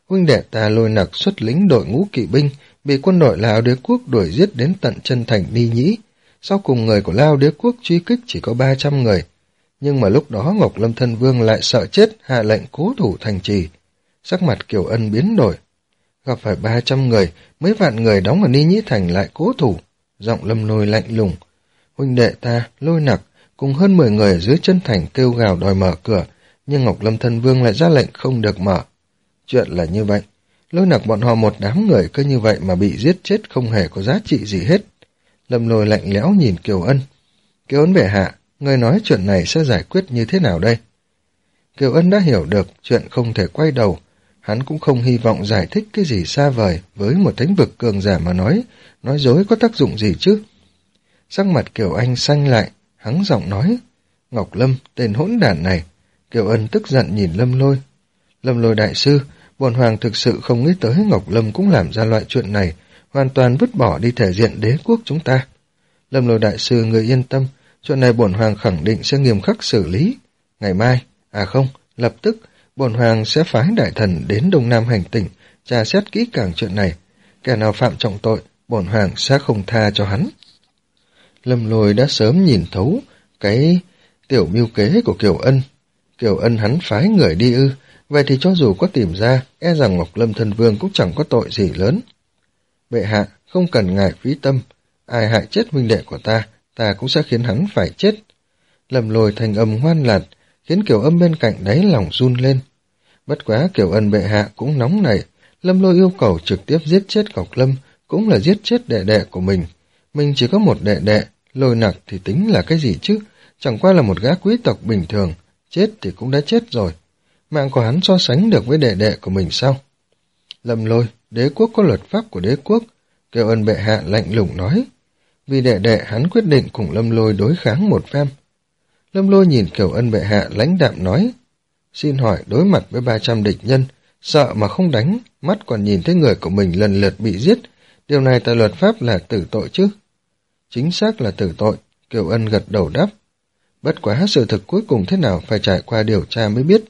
huynh đệ ta Lôi Nặc xuất lính đội ngũ kỵ binh, bị quân đội Lao Đế quốc đuổi giết đến tận chân thành Ni Nhĩ. Sau cùng người của Lao Đế quốc truy kích chỉ có ba trăm người. Nhưng mà lúc đó Ngọc Lâm Thân Vương lại sợ chết, hạ lệnh cố thủ thành trì. Sắc mặt Kiều Ân biến đổi. Gặp phải ba trăm người, mấy vạn người đóng ở Ni Nhĩ thành lại cố thủ. Giọng Lâm Lôi lạnh lùng. Huynh đệ ta, Lôi Nặc, cùng hơn mười người dưới chân thành kêu gào đòi mở cửa, nhưng Ngọc Lâm Thân Vương lại ra lệnh không được mở. Chuyện là như vậy. Lôi Nặc bọn họ một đám người cứ như vậy mà bị giết chết không hề có giá trị gì hết. Lâm Lôi lạnh lẽo nhìn Kiều Ân. Kiều Ân bệ hạ, người nói chuyện này sẽ giải quyết như thế nào đây? Kiều Ân đã hiểu được chuyện không thể quay đầu. Hắn cũng không hy vọng giải thích cái gì xa vời với một thánh vực cường giả mà nói, nói dối có tác dụng gì chứ? Sắc mặt Kiều Anh xanh lại, hắng giọng nói. Ngọc Lâm, tên hỗn đản này. Kiều Ân tức giận nhìn Lâm Lôi. Lâm Lôi đại sư, bổn hoàng thực sự không nghĩ tới Ngọc Lâm cũng làm ra loại chuyện này, hoàn toàn vứt bỏ đi thể diện đế quốc chúng ta. Lâm Lôi đại sư người yên tâm, chuyện này bổn hoàng khẳng định sẽ nghiêm khắc xử lý. Ngày mai, à không, lập tức, bổn hoàng sẽ phái đại thần đến Đông Nam hành tỉnh, tra xét kỹ càng chuyện này. Kẻ nào phạm trọng tội, bổn hoàng sẽ không tha cho hắn. Lâm Lôi đã sớm nhìn thấu cái tiểu mưu kế của Kiều Ân. Kiều Ân hắn phái người đi ư, vậy thì cho dù có tìm ra, e rằng Ngọc Lâm Thân Vương cũng chẳng có tội gì lớn. Bệ hạ, không cần ngài phí tâm, ai hại chết huynh đệ của ta, ta cũng sẽ khiến hắn phải chết. Lâm Lôi thành âm ngoan lạt, khiến Kiều Âm bên cạnh đáy lòng run lên. Bất quá Kiều Ân bệ hạ cũng nóng nảy, Lâm Lôi yêu cầu trực tiếp giết chết Ngọc Lâm, cũng là giết chết đệ đệ của mình. Mình chỉ có một đệ đệ, Lôi Nặc thì tính là cái gì chứ, chẳng qua là một gã quý tộc bình thường, chết thì cũng đã chết rồi. Mạng của hắn so sánh được với đệ đệ của mình sao? Lâm Lôi, đế quốc có luật pháp của đế quốc, Kiều Ân bệ hạ lạnh lùng nói. Vì đệ đệ hắn quyết định cùng Lâm Lôi đối kháng một phen. Lâm Lôi nhìn Kiều Ân bệ hạ lãnh đạm nói. Xin hỏi đối mặt với ba trăm địch nhân, sợ mà không đánh, mắt còn nhìn thấy người của mình lần lượt bị giết, điều này tại luật pháp là tử tội chứ? Chính xác là tử tội, Kiều Ân gật đầu đáp. Bất quá sự thực cuối cùng thế nào phải trải qua điều tra mới biết.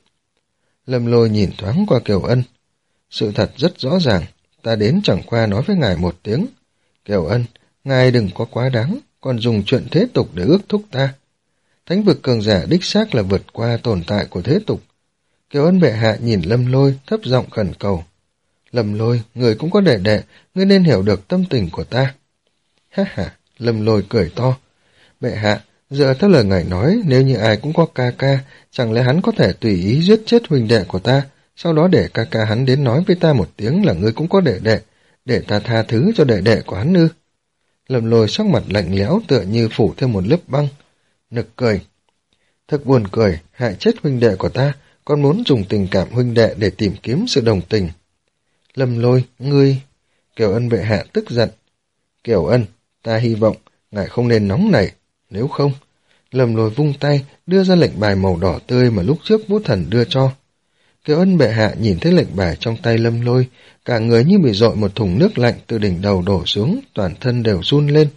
Lâm Lôi nhìn thoáng qua Kiều Ân. Sự thật rất rõ ràng, ta đến chẳng qua nói với ngài một tiếng. Kiều Ân, ngài đừng có quá đáng, còn dùng chuyện thế tục để ước thúc ta. Thánh vực cường giả đích xác là vượt qua tồn tại của thế tục. Kiều Ân bệ hạ nhìn Lâm Lôi thấp giọng khẩn cầu. Lâm Lôi, người cũng có đệ đệ, ngươi nên hiểu được tâm tình của ta. Ha ha, Lâm Lôi cười to. Bệ hạ, dựa theo lời ngài nói, nếu như ai cũng có ca ca, chẳng lẽ hắn có thể tùy ý giết chết huynh đệ của ta, sau đó để ca ca hắn đến nói với ta một tiếng là ngươi cũng có đệ đệ, để ta tha thứ cho đệ đệ của hắn ư? Lâm Lôi sắc mặt lạnh lẽo tựa như phủ thêm một lớp băng. Nực cười. Thật buồn cười, hại chết huynh đệ của ta, còn muốn dùng tình cảm huynh đệ để tìm kiếm sự đồng tình. Lâm Lôi, ngươi... Kiều Ân bệ hạ tức giận. Kiều Ân, ta hy vọng ngài không nên nóng nảy, nếu không... Lâm Lôi vung tay, đưa ra lệnh bài màu đỏ tươi mà lúc trước Vũ Thần đưa cho. Kiều Ân bệ hạ nhìn thấy lệnh bài trong tay Lâm Lôi, cả người như bị dội một thùng nước lạnh từ đỉnh đầu đổ xuống, toàn thân đều run lên.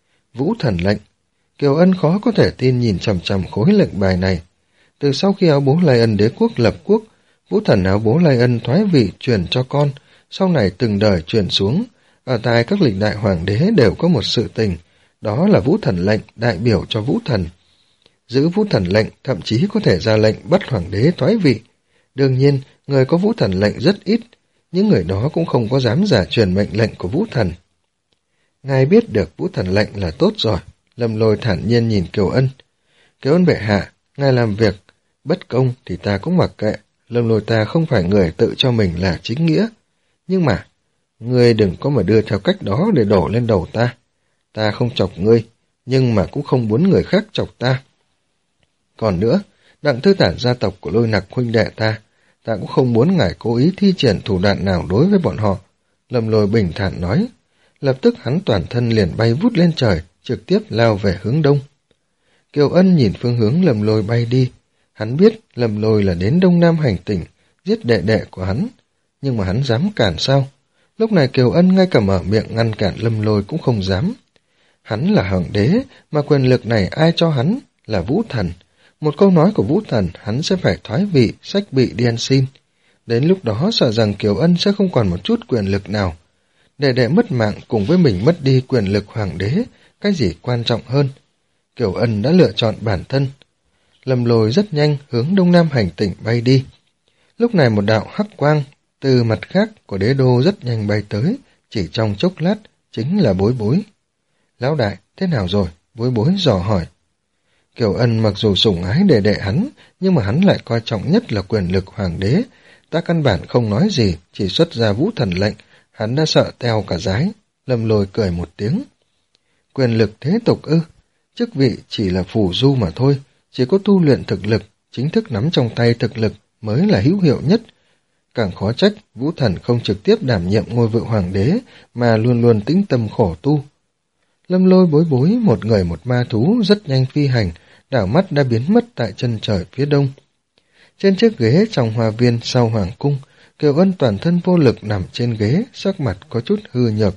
Vũ Thần lệnh. Kiều Ân khó có thể tin nhìn chằm chằm khối lệnh bài này. Từ sau khi áo bố Lai Ân đế quốc lập quốc, Vũ Thần áo bố Lai Ân thoái vị truyền cho con, sau này từng đời truyền xuống. Ở tại các lịch đại hoàng đế đều có một sự tình, đó là Vũ Thần lệnh đại biểu cho Vũ Thần. Giữ Vũ Thần lệnh thậm chí có thể ra lệnh bắt hoàng đế thoái vị. Đương nhiên, người có Vũ Thần lệnh rất ít, những người đó cũng không có dám giả truyền mệnh lệnh của Vũ Thần. Ngài biết được Vũ Thần lệnh là tốt rồi. Lâm Lôi thản nhiên nhìn Kiều Ân. Kiều Ân bệ hạ, ngài làm việc bất công thì ta cũng mặc kệ. Lâm Lôi ta không phải người tự cho mình là chính nghĩa. Nhưng mà, ngươi đừng có mà đưa theo cách đó để đổ lên đầu ta. Ta không chọc ngươi, nhưng mà cũng không muốn người khác chọc ta. Còn nữa, Đặng Thư Tản gia tộc của Lôi Nặc huynh đệ ta, ta cũng không muốn ngài cố ý thi triển thủ đoạn nào đối với bọn họ. Lâm Lôi bình thản nói. Lập tức hắn toàn thân liền bay vút lên trời, trực tiếp lao về hướng đông. Kiều Ân nhìn phương hướng Lâm Lôi bay đi. Hắn biết Lâm Lôi là đến Đông Nam hành tỉnh, giết đệ đệ của hắn. Nhưng mà hắn dám cản sao? Lúc này Kiều Ân ngay cả mở miệng ngăn cản Lâm Lôi cũng không dám. Hắn là hoàng đế, mà quyền lực này ai cho hắn? Là Vũ Thần. Một câu nói của Vũ Thần, hắn sẽ phải thoái vị, xách bị đi ăn xin. Đến lúc đó sợ rằng Kiều Ân sẽ không còn một chút quyền lực nào. Đệ đệ mất mạng cùng với mình mất đi quyền lực hoàng đế, cái gì quan trọng hơn? Kiều Ân đã lựa chọn bản thân. Lâm Lôi rất nhanh hướng đông nam hành tỉnh bay đi. Lúc này một đạo hắc quang từ mặt khác của đế đô rất nhanh bay tới, chỉ trong chốc lát chính là Bối Bối. Lão đại, thế nào rồi? Bối Bối dò hỏi. Kiều Ân mặc dù sủng ái đệ đệ hắn, nhưng mà hắn lại coi trọng nhất là quyền lực hoàng đế. Ta căn bản không nói gì, chỉ xuất ra vũ thần lệnh, hắn đã sợ teo cả dái. Lâm Lôi cười một tiếng. Quyền lực thế tục ư? Chức vị chỉ là phù du mà thôi, chỉ có tu luyện thực lực, chính thức nắm trong tay thực lực mới là hữu hiệu nhất. Càng khó trách, vũ thần không trực tiếp đảm nhiệm ngôi vị hoàng đế, mà luôn luôn tĩnh tâm khổ tu. Lâm Lôi Bối Bối, một người một ma thú rất nhanh phi hành, đảo mắt đã biến mất tại chân trời phía đông. Trên chiếc ghế trong hoa viên sau hoàng cung, Kiều Ân toàn thân vô lực nằm trên ghế, sắc mặt có chút hư nhược.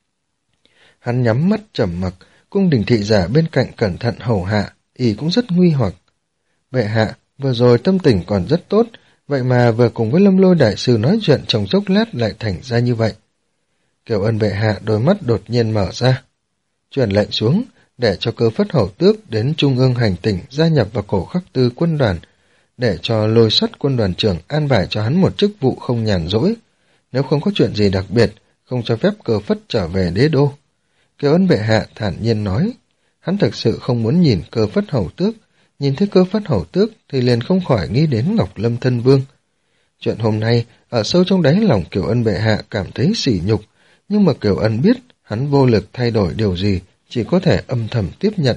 Hắn nhắm mắt trầm mặc, cung đình thị giả bên cạnh cẩn thận hầu hạ, y cũng rất nguy hoặc. Bệ hạ, vừa rồi tâm tình còn rất tốt, vậy mà vừa cùng với Lâm Lôi đại sư nói chuyện trong chốc lát lại thành ra như vậy. Kiều Ân bệ hạ đôi mắt đột nhiên mở ra. Truyền lệnh xuống, để cho Cơ Phất Hầu Tước đến trung ương hành tỉnh gia nhập vào cổ khắc tư quân đoàn, để cho Lôi Sắt quân đoàn trưởng an bài cho hắn một chức vụ không nhàn rỗi. Nếu không có chuyện gì đặc biệt, không cho phép Cơ Phất trở về đế đô. Kiều Ân bệ hạ thản nhiên nói, hắn thực sự không muốn nhìn Cơ Phất Hầu Tước, nhìn thấy Cơ Phất Hầu Tước thì liền không khỏi nghĩ đến Ngọc Lâm thân vương. Chuyện hôm nay, ở sâu trong đáy lòng Kiều Ân bệ hạ cảm thấy sỉ nhục, nhưng mà Kiều Ân biết hắn vô lực thay đổi điều gì, chỉ có thể âm thầm tiếp nhận.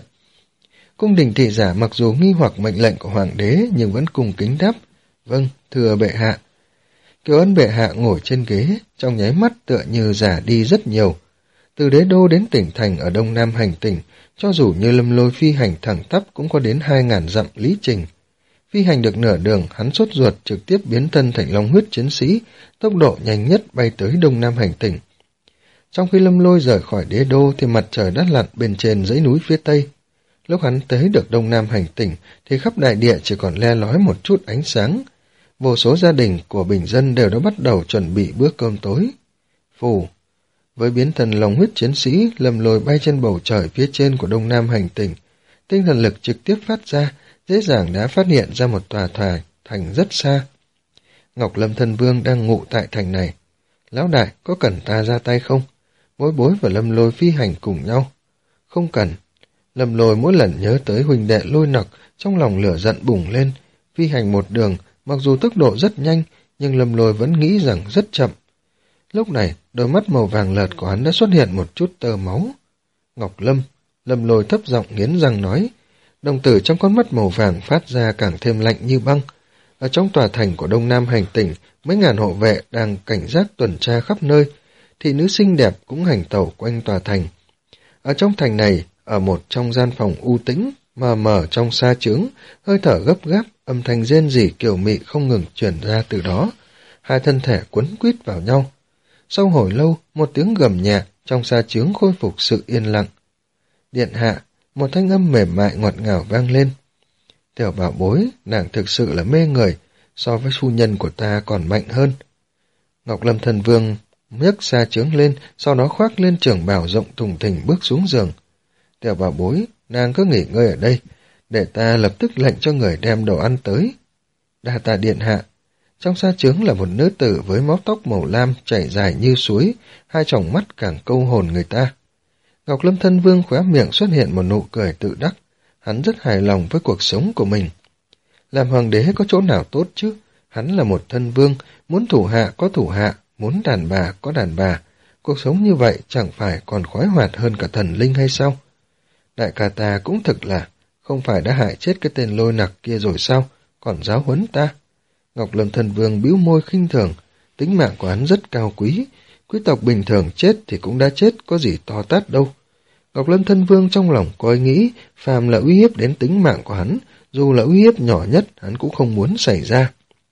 Cung đình thị giả mặc dù nghi hoặc mệnh lệnh của hoàng đế nhưng vẫn cung kính đáp, vâng, thưa bệ hạ. Kiều Ân bệ hạ ngồi trên ghế, trong nháy mắt tựa như già đi rất nhiều. Từ đế đô đến tỉnh thành ở đông nam hành tỉnh, cho dù như Lâm Lôi phi hành thẳng tắp cũng có đến hai ngàn dặm lý trình. Phi hành được nửa đường, hắn sốt ruột trực tiếp biến thân thành long huyết chiến sĩ, tốc độ nhanh nhất bay tới đông nam hành tỉnh. Trong khi Lâm Lôi rời khỏi đế đô thì mặt trời đã lặn bên trên dãy núi phía tây. Lúc hắn tới được đông nam hành tỉnh thì khắp đại địa chỉ còn le lói một chút ánh sáng. Vô số gia đình của bình dân đều đã bắt đầu chuẩn bị bữa cơm tối. Phù! Với biến thần long huyết chiến sĩ, Lâm Lôi bay trên bầu trời phía trên của đông nam hành tỉnh. Tinh thần lực trực tiếp phát ra, dễ dàng đã phát hiện ra một tòa thải thành rất xa. Ngọc Lâm thân vương đang ngụ tại thành này. Lão đại, có cần ta ra tay không? Bối Bối và Lâm Lôi phi hành cùng nhau. Không cần. Lâm Lôi mỗi lần nhớ tới huynh đệ Lôi Nặc, trong lòng lửa giận bùng lên. Phi hành một đường, mặc dù tốc độ rất nhanh, nhưng Lâm Lôi vẫn nghĩ rằng rất chậm. Lúc này, đôi mắt màu vàng lợt của hắn đã xuất hiện một chút tơ máu. Ngọc Lâm, Lâm Lôi thấp giọng nghiến răng nói. Đồng tử trong con mắt màu vàng phát ra càng thêm lạnh như băng. Ở trong tòa thành của đông nam hành tỉnh, mấy ngàn hộ vệ đang cảnh giác tuần tra khắp nơi. Thị nữ xinh đẹp cũng hành tẩu quanh tòa thành. Ở trong thành này, ở một trong gian phòng u tĩnh, mờ mờ trong xa trướng, hơi thở gấp gáp, âm thanh rên rỉ kiều mị không ngừng truyền ra từ đó. Hai thân thể quấn quýt vào nhau. Sau hồi lâu, một tiếng gầm nhẹ trong xa trướng khôi phục sự yên lặng. Điện hạ, một thanh âm mềm mại ngọt ngào vang lên. Tiểu bảo bối, nàng thực sự là mê người, so với phu nhân của ta còn mạnh hơn. Ngọc Lâm thần vương nhấc xa trướng lên, sau đó khoác lên trường bào rộng thùng thình bước xuống giường. Tiểu bảo bối, nàng cứ nghỉ ngơi ở đây, để ta lập tức lệnh cho người đem đồ ăn tới. Đa tạ điện hạ. Trong xa trướng là một nữ tử với mái tóc màu lam chảy dài như suối, hai tròng mắt càng câu hồn người ta. Ngọc Lâm thân vương khóe miệng xuất hiện một nụ cười tự đắc, hắn rất hài lòng với cuộc sống của mình. Làm hoàng đế có chỗ nào tốt chứ? Hắn là một thân vương, muốn thủ hạ có thủ hạ, muốn đàn bà có đàn bà. Cuộc sống như vậy chẳng phải còn khoái hoạt hơn cả thần linh hay sao? Đại ca ta cũng thực là, không phải đã hại chết cái tên Lôi Nặc kia rồi sao, còn giáo huấn ta. Ngọc Lâm thần vương bĩu môi khinh thường, tính mạng của hắn rất cao quý, quý tộc bình thường chết thì cũng đã chết, có gì to tát đâu. Ngọc Lâm thân vương trong lòng coi nghĩ, phàm là uy hiếp đến tính mạng của hắn, dù là uy hiếp nhỏ nhất, hắn cũng không muốn xảy ra.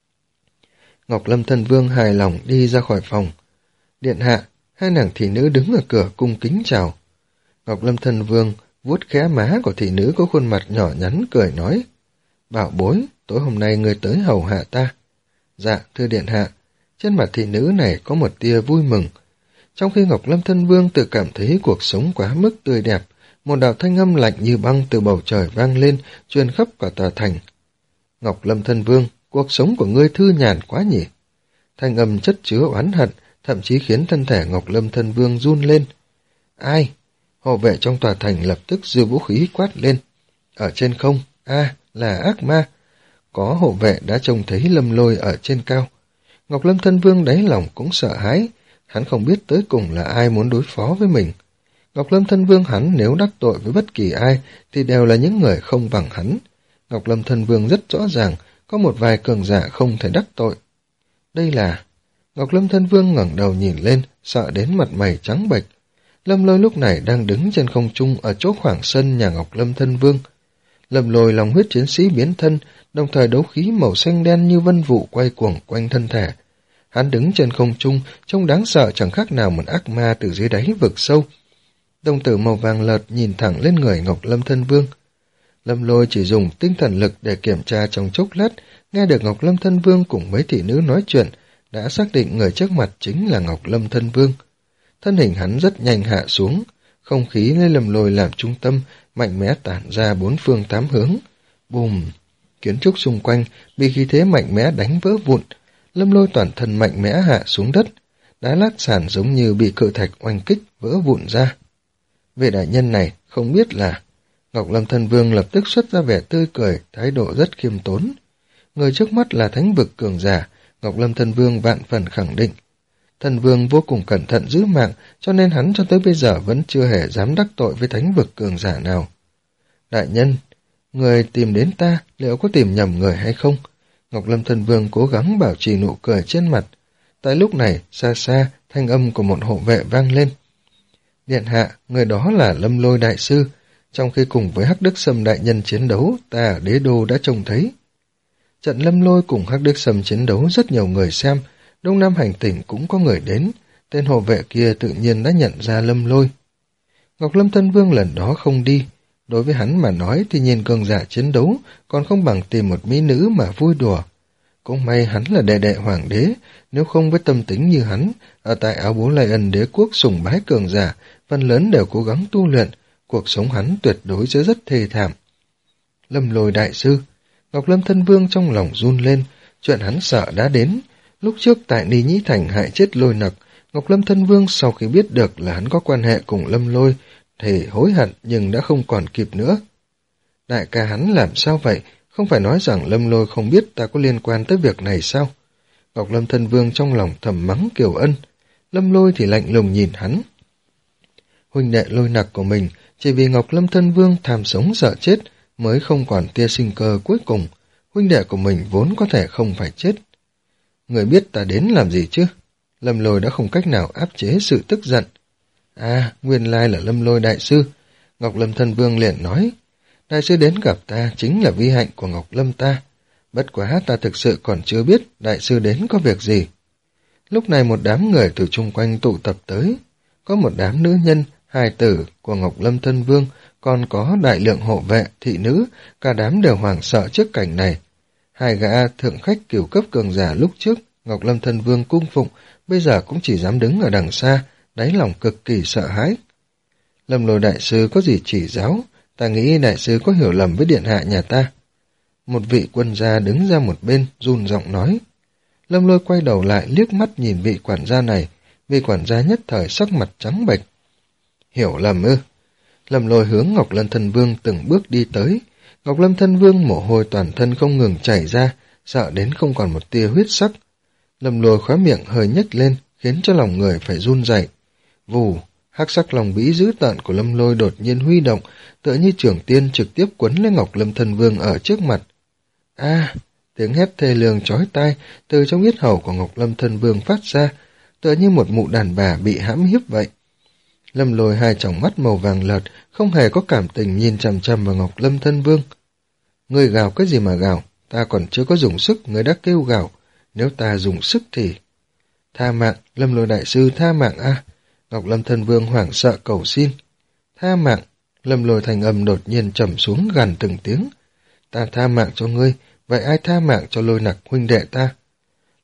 Ngọc Lâm thân vương hài lòng đi ra khỏi phòng. Điện hạ, hai nàng thị nữ đứng ở cửa cung kính chào. Ngọc Lâm thân vương vuốt khẽ má của thị nữ có khuôn mặt nhỏ nhắn cười nói. Bảo bối, tối hôm nay ngươi tới hầu hạ ta. Dạ, thưa điện hạ. Trên mặt thị nữ này có một tia vui mừng. Trong khi Ngọc Lâm Thân Vương tự cảm thấy cuộc sống quá mức tươi đẹp, một đạo thanh âm lạnh như băng từ bầu trời vang lên, truyền khắp cả tòa thành. Ngọc Lâm Thân Vương, cuộc sống của ngươi thư nhàn quá nhỉ? Thanh âm chất chứa oán hận, thậm chí khiến thân thể Ngọc Lâm Thân Vương run lên. Ai? Hộ vệ trong tòa thành lập tức giơ vũ khí quát lên. Ở trên không, a à, là ác ma. Có hộ vệ đã trông thấy Lâm Lôi ở trên cao. Ngọc Lâm Thân Vương đáy lòng cũng sợ hãi, hắn không biết tới cùng là ai muốn đối phó với mình. Ngọc Lâm Thân Vương hắn nếu đắc tội với bất kỳ ai thì đều là những người không bằng hắn. Ngọc Lâm Thân Vương rất rõ ràng, có một vài cường giả không thể đắc tội. Đây là... Ngọc Lâm Thân Vương ngẩng đầu nhìn lên, sợ đến mặt mày trắng bệch. Lâm Lôi lúc này đang đứng trên không trung ở chỗ khoảng sân nhà Ngọc Lâm Thân Vương. Lâm Lôi lòng huyết chiến sĩ biến thân, đồng thời đấu khí màu xanh đen như vân vụ quay cuồng quanh thân thể. Hắn đứng trên không trung, trông đáng sợ chẳng khác nào một ác ma từ dưới đáy vực sâu. Đồng tử màu vàng lợt nhìn thẳng lên người Ngọc Lâm Thân Vương. Lâm Lôi chỉ dùng tinh thần lực để kiểm tra trong chốc lát, nghe được Ngọc Lâm Thân Vương cùng mấy thị nữ nói chuyện, đã xác định người trước mặt chính là Ngọc Lâm Thân Vương. Thân hình hắn rất nhanh hạ xuống, không khí lấy Lâm Lôi làm trung tâm, mạnh mẽ tản ra bốn phương tám hướng. Bùm! Kiến trúc xung quanh bị khí thế mạnh mẽ đánh vỡ vụn. Lâm Lôi toàn thân mạnh mẽ hạ xuống đất, đá lát sàn giống như bị cự thạch oanh kích vỡ vụn ra. Vị đại nhân này không biết là... Ngọc Lâm Thân Vương lập tức xuất ra vẻ tươi cười, thái độ rất khiêm tốn. Người trước mắt là thánh vực cường giả, Ngọc Lâm Thân Vương vạn phần khẳng định. Thân Vương vô cùng cẩn thận giữ mạng, cho nên hắn cho tới bây giờ vẫn chưa hề dám đắc tội với thánh vực cường giả nào. Đại nhân, người tìm đến ta, liệu có tìm nhầm người hay không? Ngọc Lâm Thân Vương cố gắng bảo trì nụ cười trên mặt. Tại lúc này, xa xa, thanh âm của một hộ vệ vang lên. Điện hạ, người đó là Lâm Lôi đại sư. Trong khi cùng với Hắc Đức Sâm đại nhân chiến đấu, ta ở đế đô đã trông thấy. Trận Lâm Lôi cùng Hắc Đức Sâm chiến đấu rất nhiều người xem, Đông Nam hành tỉnh cũng có người đến, tên hộ vệ kia tự nhiên đã nhận ra Lâm Lôi. Ngọc Lâm Thân Vương lần đó không đi, đối với hắn mà nói thì nhìn cường giả chiến đấu còn không bằng tìm một mỹ nữ mà vui đùa. Cũng may hắn là đệ đệ hoàng đế, nếu không với tâm tính như hắn, ở tại Áo Bố Lai Ân đế quốc sùng bái cường giả, phần lớn đều cố gắng tu luyện, cuộc sống hắn tuyệt đối sẽ rất thê thảm. Lâm Lôi đại sư, Ngọc Lâm Thân Vương trong lòng run lên, chuyện hắn sợ đã đến. Lúc trước tại Ni Nhĩ Thành hại chết Lôi Nặc, Ngọc Lâm Thân Vương sau khi biết được là hắn có quan hệ cùng Lâm Lôi, thì hối hận nhưng đã không còn kịp nữa. Đại ca hắn làm sao vậy? Không phải nói rằng Lâm Lôi không biết ta có liên quan tới việc này sao? Ngọc Lâm Thân Vương trong lòng thầm mắng Kiều Ân. Lâm Lôi thì lạnh lùng nhìn hắn. Huynh đệ Lôi Nặc của mình, chỉ vì Ngọc Lâm Thân Vương tham sống sợ chết, mới không còn tia sinh cơ cuối cùng. Huynh đệ của mình vốn có thể không phải chết. Người biết ta đến làm gì chứ? Lâm Lôi đã không cách nào áp chế sự tức giận. À, nguyên lai là Lâm Lôi đại sư. Ngọc Lâm Thân Vương liền nói. Đại sư đến gặp ta chính là vi hạnh của Ngọc Lâm ta. Bất quá ta thực sự còn chưa biết đại sư đến có việc gì. Lúc này một đám người từ chung quanh tụ tập tới. Có một đám nữ nhân, hài tử của Ngọc Lâm Thân Vương, còn có đại lượng hộ vệ, thị nữ, cả đám đều hoảng sợ trước cảnh này. Hai gã thượng khách cửu cấp cường giả lúc trước, Ngọc Lâm Thân Vương cung phụng, bây giờ cũng chỉ dám đứng ở đằng xa, đáy lòng cực kỳ sợ hãi. Lâm Lôi đại sư có gì chỉ giáo, ta nghĩ đại sư có hiểu lầm với điện hạ nhà ta. Một vị quân gia đứng ra một bên, run giọng nói. Lâm Lôi quay đầu lại liếc mắt nhìn vị quản gia này, vị quản gia nhất thời sắc mặt trắng bệch. Hiểu lầm ư? Lâm Lôi hướng Ngọc Lâm Thân Vương từng bước đi tới. Ngọc Lâm Thân Vương mồ hôi toàn thân không ngừng chảy ra, sợ đến không còn một tia huyết sắc. Lâm Lôi khóe miệng hơi nhếch lên, khiến cho lòng người phải run rẩy. Vù, hắc sắc lòng bí dữ tợn của Lâm Lôi đột nhiên huy động, tựa như trưởng tiên trực tiếp quấn lên Ngọc Lâm Thân Vương ở trước mặt. A, à, tiếng hét thê lương chói tai từ trong yết hầu của Ngọc Lâm Thân Vương phát ra, tựa như một mụ đàn bà bị hãm hiếp vậy. Lâm Lôi hai tròng mắt màu vàng lợt, không hề có cảm tình nhìn chằm chằm vào Ngọc Lâm Thân Vương. Ngươi gào cái gì mà gào, ta còn chưa có dùng sức, ngươi đã kêu gào, nếu ta dùng sức thì... Tha mạng, Lâm Lôi đại sư tha mạng a. À. Ngọc Lâm Thân Vương hoảng sợ cầu xin. Tha mạng, Lâm Lôi thành âm đột nhiên trầm xuống gằn từng tiếng. Ta tha mạng cho ngươi, vậy ai tha mạng cho Lôi Nặc huynh đệ ta?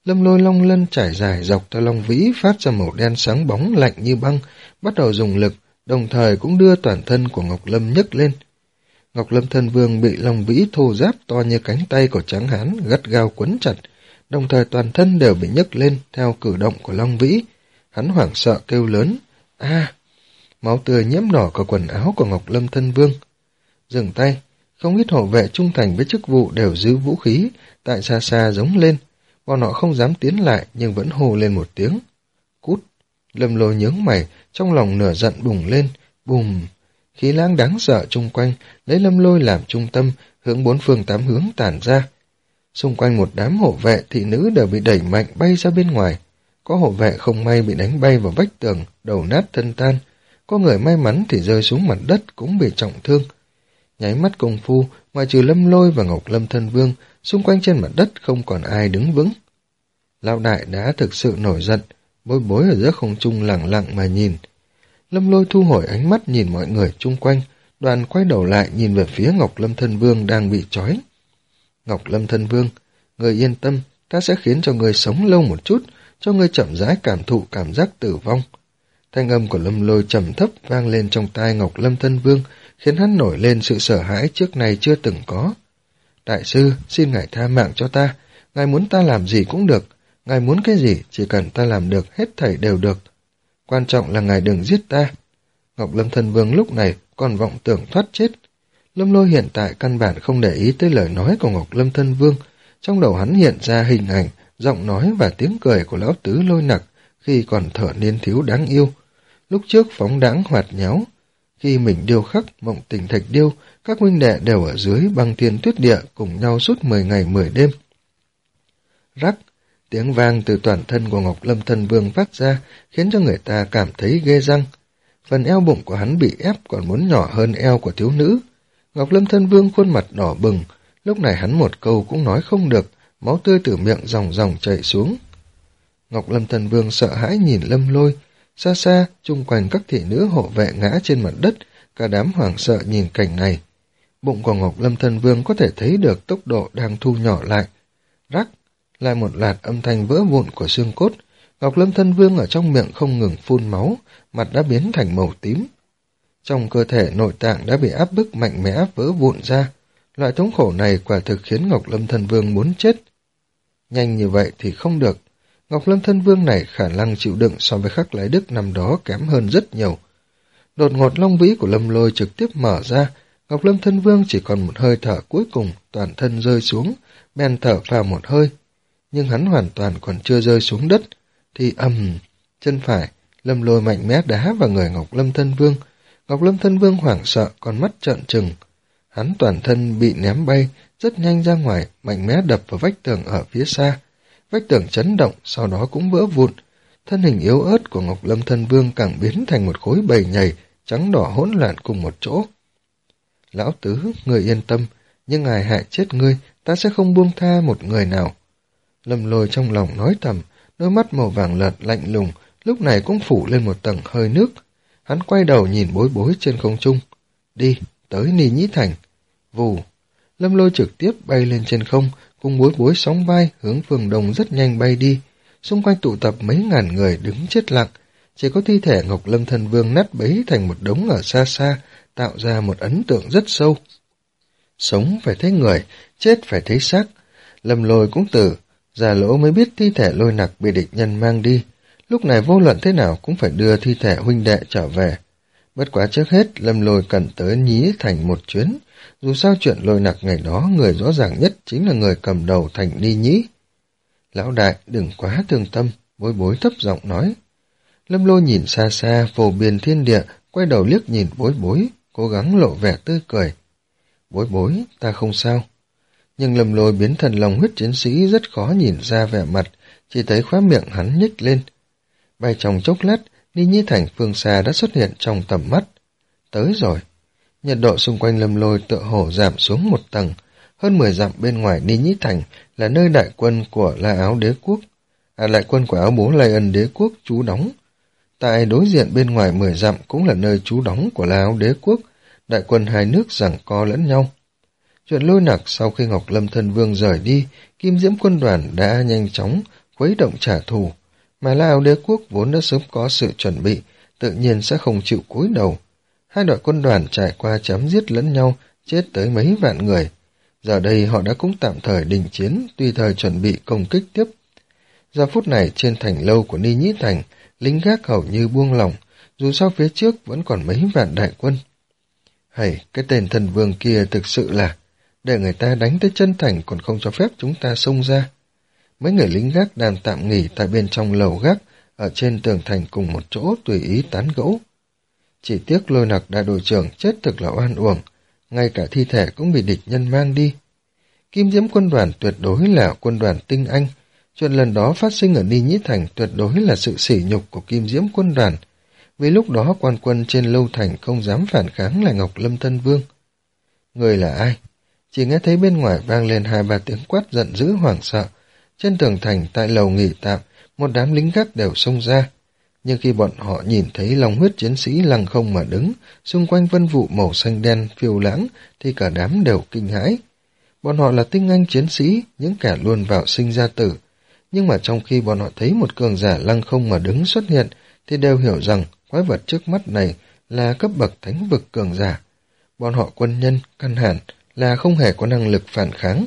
Lâm Lôi long lân trải dài dọc theo long vĩ phát ra màu đen sáng bóng lạnh như băng, bắt đầu dùng lực, đồng thời cũng đưa toàn thân của Ngọc Lâm nhấc lên. Ngọc Lâm thân vương bị long vĩ thô ráp to như cánh tay của tráng hán gắt gao quấn chặt, đồng thời toàn thân đều bị nhấc lên theo cử động của long vĩ. Hắn hoảng sợ kêu lớn, a! Máu tươi nhiễm đỏ cả quần áo của Ngọc Lâm thân vương. Dừng tay, không ít hộ vệ trung thành với chức vụ đều giữ vũ khí, tại xa xa giống lên. Bọn họ không dám tiến lại nhưng vẫn hô lên một tiếng. Cút! Lâm Lôi nhướng mày, trong lòng nửa giận bùng lên, bùm! Khí lãng đáng sợ chung quanh, lấy Lâm Lôi làm trung tâm, hướng bốn phương tám hướng tản ra. Xung quanh một đám hộ vệ thị nữ đều bị đẩy mạnh bay ra bên ngoài. Có hộ vệ không may bị đánh bay vào vách tường, đầu nát thân tan. Có người may mắn thì rơi xuống mặt đất cũng bị trọng thương. Nháy mắt công phu, ngoài trừ Lâm Lôi và Ngọc Lâm thân vương, xung quanh trên mặt đất không còn ai đứng vững. Lão đại đã thực sự nổi giận, Bối Bối ở giữa không trung lặng lặng mà nhìn. Lâm Lôi thu hồi ánh mắt nhìn mọi người chung quanh, đoàn quay đầu lại nhìn về phía Ngọc Lâm thân vương đang bị trói. Ngọc Lâm thân vương, người yên tâm, ta sẽ khiến cho người sống lâu một chút, cho người chậm rãi cảm thụ cảm giác tử vong. Thanh âm của Lâm Lôi trầm thấp vang lên trong tai Ngọc Lâm thân vương, khiến hắn nổi lên sự sợ hãi trước này chưa từng có. Đại sư, xin ngài tha mạng cho ta, ngài muốn ta làm gì cũng được, ngài muốn cái gì, chỉ cần ta làm được, hết thảy đều được. Quan trọng là ngài đừng giết ta. Ngọc Lâm thân vương lúc này còn vọng tưởng thoát chết. Lâm Lôi hiện tại căn bản không để ý tới lời nói của Ngọc Lâm thân vương, trong đầu hắn hiện ra hình ảnh, giọng nói và tiếng cười của lão tứ Lôi Nặc khi còn thở niên thiếu đáng yêu. Lúc trước phóng đãng hoạt nháo, khi mình điêu khắc mộng tình thạch điêu, các huynh đệ đều ở dưới băng thiên tuyết địa cùng nhau suốt mười ngày mười đêm. Rắc, tiếng vang từ toàn thân của Ngọc Lâm thân vương phát ra, khiến cho người ta cảm thấy ghê răng. Phần eo bụng của hắn bị ép còn muốn nhỏ hơn eo của thiếu nữ. Ngọc Lâm thân vương khuôn mặt đỏ bừng, lúc này hắn một câu cũng nói không được, máu tươi từ miệng ròng ròng chảy xuống. Ngọc Lâm thân vương sợ hãi nhìn Lâm Lôi, xa xa, chung quanh các thị nữ hộ vệ ngã trên mặt đất, cả đám hoảng sợ nhìn cảnh này. Bụng của Ngọc Lâm thân vương có thể thấy được tốc độ đang thu nhỏ lại. Rắc, lại một loạt âm thanh vỡ vụn của xương cốt. Ngọc Lâm thân vương ở trong miệng không ngừng phun máu, mặt đã biến thành màu tím. Trong cơ thể nội tạng đã bị áp bức mạnh mẽ vỡ vụn ra. Loại thống khổ này quả thực khiến Ngọc Lâm thân vương muốn chết. Nhanh như vậy thì không được. Ngọc Lâm thân vương này khả năng chịu đựng so với Khắc Lái Đức năm đó kém hơn rất nhiều. Đột ngột long vĩ của Lâm Lôi trực tiếp mở ra, Ngọc Lâm thân vương chỉ còn một hơi thở cuối cùng, toàn thân rơi xuống, bèn thở vào một hơi. Nhưng hắn hoàn toàn còn chưa rơi xuống đất, thì ầm, chân phải, Lâm Lôi mạnh mẽ đá vào người Ngọc Lâm thân vương. Ngọc Lâm thân vương hoảng sợ, con mắt trợn trừng. Hắn toàn thân bị ném bay, rất nhanh ra ngoài, mạnh mẽ đập vào vách tường ở phía xa. Vách tường chấn động, sau đó cũng vỡ vụn. Thân hình yếu ớt của Ngọc Lâm thân vương càng biến thành một khối bầy nhầy, trắng đỏ hỗn loạn cùng một chỗ. Lão tứ, người yên tâm, nhưng ngài hại chết ngươi, ta sẽ không buông tha một người nào. Lâm Lôi trong lòng nói thầm, đôi mắt màu vàng lợt lạnh lùng, lúc này cũng phủ lên một tầng hơi nước. Hắn quay đầu nhìn Bối Bối trên không trung. Đi, tới Ni Nhĩ Thành. Vù, Lâm Lôi trực tiếp bay lên trên không, cùng Bối Bối sóng vai hướng phương đông rất nhanh bay đi. Xung quanh tụ tập mấy ngàn người đứng chết lặng, chỉ có thi thể Ngọc Lâm thân vương nát bấy thành một đống ở xa xa, tạo ra một ấn tượng rất sâu. Sống phải thấy người, chết phải thấy xác. Lâm Lôi cũng tử, già lỗ mới biết thi thể Lôi Nặc bị địch nhân mang đi. Lúc này vô luận thế nào cũng phải đưa thi thể huynh đệ trở về. Bất quá trước hết, Lâm Lôi cần tới Nhĩ Thành một chuyến. Dù sao chuyện Lôi Nặc ngày đó, người rõ ràng nhất chính là người cầm đầu thành Ni Nhĩ. Lão đại, đừng quá thương tâm, Bối Bối thấp giọng nói. Lâm Lôi nhìn xa xa, vô biên thiên địa, quay đầu liếc nhìn Bối Bối, cố gắng lộ vẻ tươi cười. Bối Bối, ta không sao. Nhưng Lâm Lôi biến thần lòng huyết chiến sĩ rất khó nhìn ra vẻ mặt, chỉ thấy khóe miệng hắn nhếch lên. Bay trong chốc lát, Ni Nhĩ Thành phương xa đã xuất hiện trong tầm mắt. Tới rồi. Nhiệt độ xung quanh Lâm Lôi tựa hồ giảm xuống một tầng. Hơn mười dặm bên ngoài Ni Nhĩ Thành là nơi đại quân của La Áo Đế Quốc, à đại quân của Áo Bố Lai Ân Đế Quốc trú đóng. Tại đối diện bên ngoài mười dặm cũng là nơi trú đóng của La Áo Đế Quốc, đại quân hai nước giằng co lẫn nhau. Chuyện Lôi Nặc sau khi Ngọc Lâm thân vương rời đi, Kim Diễm quân đoàn đã nhanh chóng khuấy động trả thù, mà La Áo Đế quốc vốn đã sớm có sự chuẩn bị, tự nhiên sẽ không chịu cúi đầu. Hai đội quân đoàn trải qua chém giết lẫn nhau, chết tới mấy vạn người. Giờ đây họ đã cũng tạm thời đình chiến, tùy thời chuẩn bị công kích tiếp. Giờ phút này trên thành lâu của Ni Nhĩ Thành, lính gác hầu như buông lỏng, dù sao phía trước vẫn còn mấy vạn đại quân. Hầy, cái tên thần vương kia thực sự là, để người ta đánh tới chân thành còn không cho phép chúng ta xông ra. Mấy người lính gác đang tạm nghỉ tại bên trong lầu gác, ở trên tường thành cùng một chỗ tùy ý tán gẫu. Chỉ tiếc Lôi Nặc đại đội trưởng chết thực là oan uổng, ngay cả thi thể cũng bị địch nhân mang đi. Kim Diễm quân đoàn tuyệt đối là quân đoàn tinh anh, chuyện lần đó phát sinh ở Ni Nhĩ Thành tuyệt đối là sự sỉ nhục của Kim Diễm quân đoàn, vì lúc đó quan quân trên lâu thành không dám phản kháng lại Ngọc Lâm Thân Vương. Người là ai? Chỉ nghe thấy bên ngoài vang lên hai ba tiếng quát giận dữ hoảng sợ. Trên tường thành tại lầu nghỉ tạm, một đám lính gác đều xông ra. Nhưng khi bọn họ nhìn thấy lòng huyết chiến sĩ lăng không mà đứng, xung quanh vân vụ màu xanh đen phiêu lãng, thì cả đám đều kinh hãi. Bọn họ là tinh anh chiến sĩ, những kẻ luôn vào sinh ra tử. Nhưng mà trong khi bọn họ thấy một cường giả lăng không mà đứng xuất hiện, thì đều hiểu rằng quái vật trước mắt này là cấp bậc thánh vực cường giả. Bọn họ quân nhân, căn hẳn là không hề có năng lực phản kháng.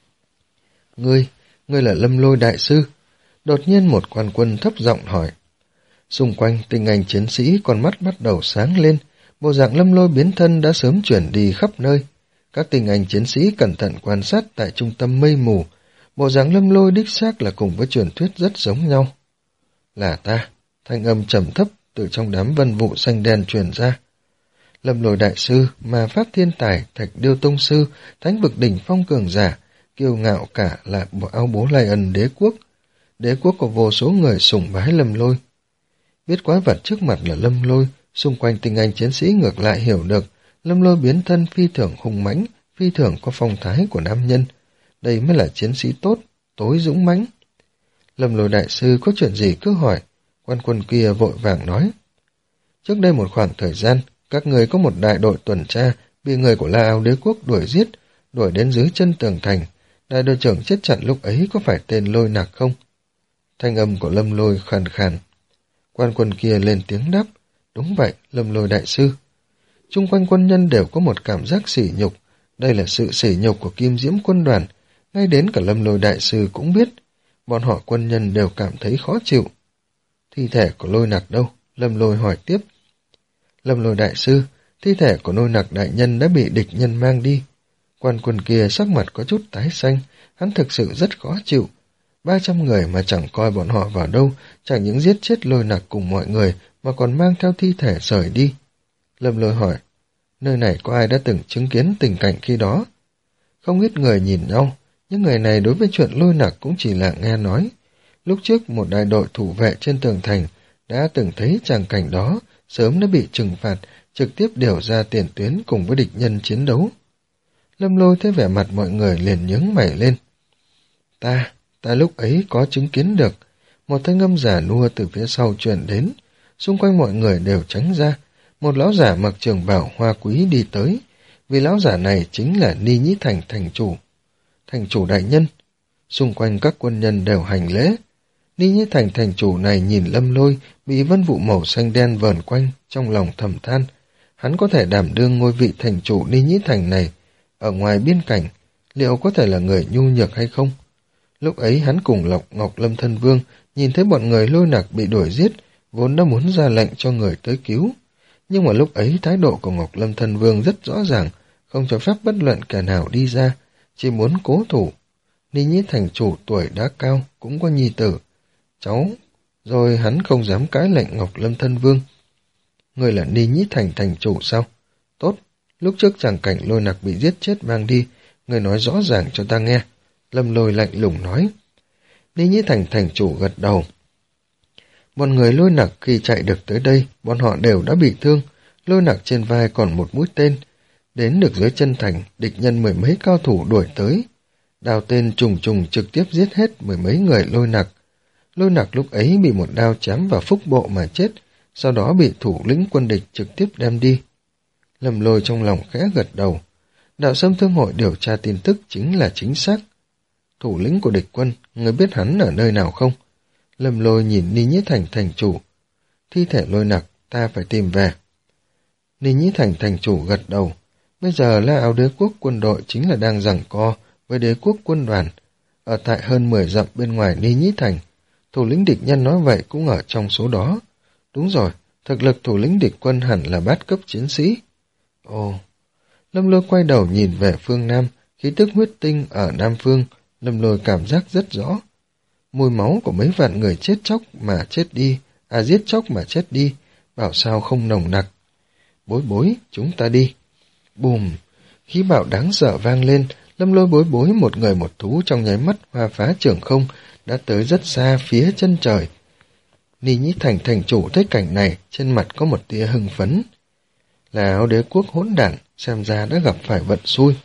Ngươi, ngươi là Lâm Lôi đại sư. Đột nhiên một quan quân thấp giọng hỏi. Xung quanh tinh anh chiến sĩ con mắt bắt đầu sáng lên, bộ dạng Lâm Lôi biến thân đã sớm chuyển đi khắp nơi. Các tinh anh chiến sĩ cẩn thận quan sát tại trung tâm mây mù, bộ dạng Lâm Lôi đích xác là cùng với truyền thuyết rất giống nhau. Là ta, thanh âm trầm thấp từ trong đám vân vụ xanh đen truyền ra. Lâm Lôi đại sư, ma pháp thiên tài, Thạch Điêu tông sư, thánh vực đỉnh phong cường giả, kiêu ngạo cả là bộ áo bố Lai Ân đế quốc. Đế quốc có vô số người sùng bái Lâm Lôi. Biết quái vật trước mặt là Lâm Lôi, xung quanh tinh anh chiến sĩ ngược lại hiểu được Lâm Lôi biến thân phi thường hùng mãnh, phi thường có phong thái của nam nhân. Đây mới là chiến sĩ tốt, tối dũng mãnh. Lâm Lôi đại sư có chuyện gì cứ hỏi. Quan quân kia vội vàng nói. Trước đây một khoảng thời gian, các người có một đại đội tuần tra bị người của La Áo đế quốc đuổi giết, đuổi đến dưới chân tường thành. Đại đội trưởng chết chặn lúc ấy có phải tên Lôi Nặc không? Thanh âm của Lâm Lôi khàn khàn. Quan quân kia lên tiếng đáp. Đúng vậy, Lâm Lôi đại sư. Trung quanh quân nhân đều có một cảm giác sỉ nhục. Đây là sự sỉ nhục của Kim Diễm quân đoàn. Ngay đến cả Lâm Lôi đại sư cũng biết. Bọn họ quân nhân đều cảm thấy khó chịu. Thi thể của Lôi Nặc đâu? Lâm Lôi hỏi tiếp. Lâm Lôi đại sư, thi thể của Lôi Nặc đại nhân đã bị địch nhân mang đi. Quan quân kia sắc mặt có chút tái xanh, hắn thực sự rất khó chịu. Ba trăm người mà chẳng coi bọn họ vào đâu, chẳng những giết chết Lôi Nặc cùng mọi người mà còn mang theo thi thể rời đi. Lâm Lôi hỏi, nơi này có ai đã từng chứng kiến tình cảnh khi đó? Không ít người nhìn nhau, những người này đối với chuyện Lôi Nặc cũng chỉ là nghe nói. Lúc trước một đại đội thủ vệ trên tường thành đã từng thấy tràng cảnh đó, sớm đã bị trừng phạt, trực tiếp điều ra tiền tuyến cùng với địch nhân chiến đấu. Lâm Lôi thấy vẻ mặt mọi người liền nhướng mày lên. Ta, ta lúc ấy có chứng kiến được. Một thanh âm giả nua từ phía sau truyền đến, xung quanh mọi người đều tránh ra. Một lão giả mặc trường bào hoa quý đi tới, vì lão giả này chính là Ni Nhĩ Thành thành chủ. Thành chủ đại nhân. Xung quanh các quân nhân đều hành lễ. Ni Nhĩ Thành thành chủ này nhìn Lâm Lôi bị vân vụ màu xanh đen vờn quanh, trong lòng thầm than. Hắn có thể đảm đương ngôi vị thành chủ Ni Nhĩ Thành này. Ở ngoài biên cảnh, liệu có thể là người nhu nhược hay không? Lúc ấy hắn cùng Lộc Ngọc Lâm Thân Vương nhìn thấy bọn người Lôi Nặc bị đuổi giết, vốn đã muốn ra lệnh cho người tới cứu. Nhưng mà lúc ấy thái độ của Ngọc Lâm Thân Vương rất rõ ràng, không cho phép bất luận kẻ nào đi ra, chỉ muốn cố thủ. Ni Nhĩ Thành chủ tuổi đã cao, cũng có nhi tử. Cháu, rồi hắn không dám cãi lệnh Ngọc Lâm Thân Vương. Người là Ni Nhĩ Thành thành chủ sao? Tốt, lúc trước chàng cảnh Lôi Nặc bị giết chết mang đi, người nói rõ ràng cho ta nghe. Lâm Lôi lạnh lùng nói. Ni Nhĩ Thành thành chủ gật đầu. Bọn người Lôi Nặc khi chạy được tới đây, bọn họ đều đã bị thương. Lôi Nặc trên vai còn một mũi tên. Đến được dưới chân thành, địch nhân mười mấy cao thủ đuổi tới. Đao tên trùng trùng trực tiếp giết hết mười mấy người Lôi Nặc. Lôi Nặc lúc ấy bị một đao chém vào phúc bộ mà chết, sau đó bị thủ lĩnh quân địch trực tiếp đem đi. Lâm Lôi trong lòng khẽ gật đầu. Đạo Sâm Thương hội điều tra tin tức chính là chính xác. Thủ lĩnh của địch quân, người biết hắn ở nơi nào không? Lâm Lôi nhìn Ni Nhĩ Thành thành chủ. Thi thể Lôi Nặc ta phải tìm về. Ni Nhĩ Thành thành chủ gật đầu. Bây giờ La Áo đế quốc quân đội chính là đang giằng co với đế quốc quân đoàn. Ở tại hơn mười dặm bên ngoài Ni Nhĩ Thành, thủ lĩnh địch nhân nói vậy cũng ở trong số đó. Đúng rồi, thực lực thủ lĩnh địch quân hẳn là bát cấp chiến sĩ. Ồ, Lâm Lôi quay đầu nhìn về phương Nam, khí tức huyết tinh ở Nam Phương, Lâm Lôi cảm giác rất rõ. Mùi máu của mấy vạn người chết chóc mà chết đi, à giết chóc mà chết đi, bảo sao không nồng nặc. Bối bối, chúng ta đi. Bùm, khí bạo đáng sợ vang lên, Lâm Lôi bối bối một người một thú trong nháy mắt hoa phá trường không, đã tới rất xa phía chân trời. Ni Nhĩ Thành thành chủ thấy cảnh này, trên mặt có một tia hưng phấn. Là Áo đế quốc hỗn đản, xem ra đã gặp phải vận xui.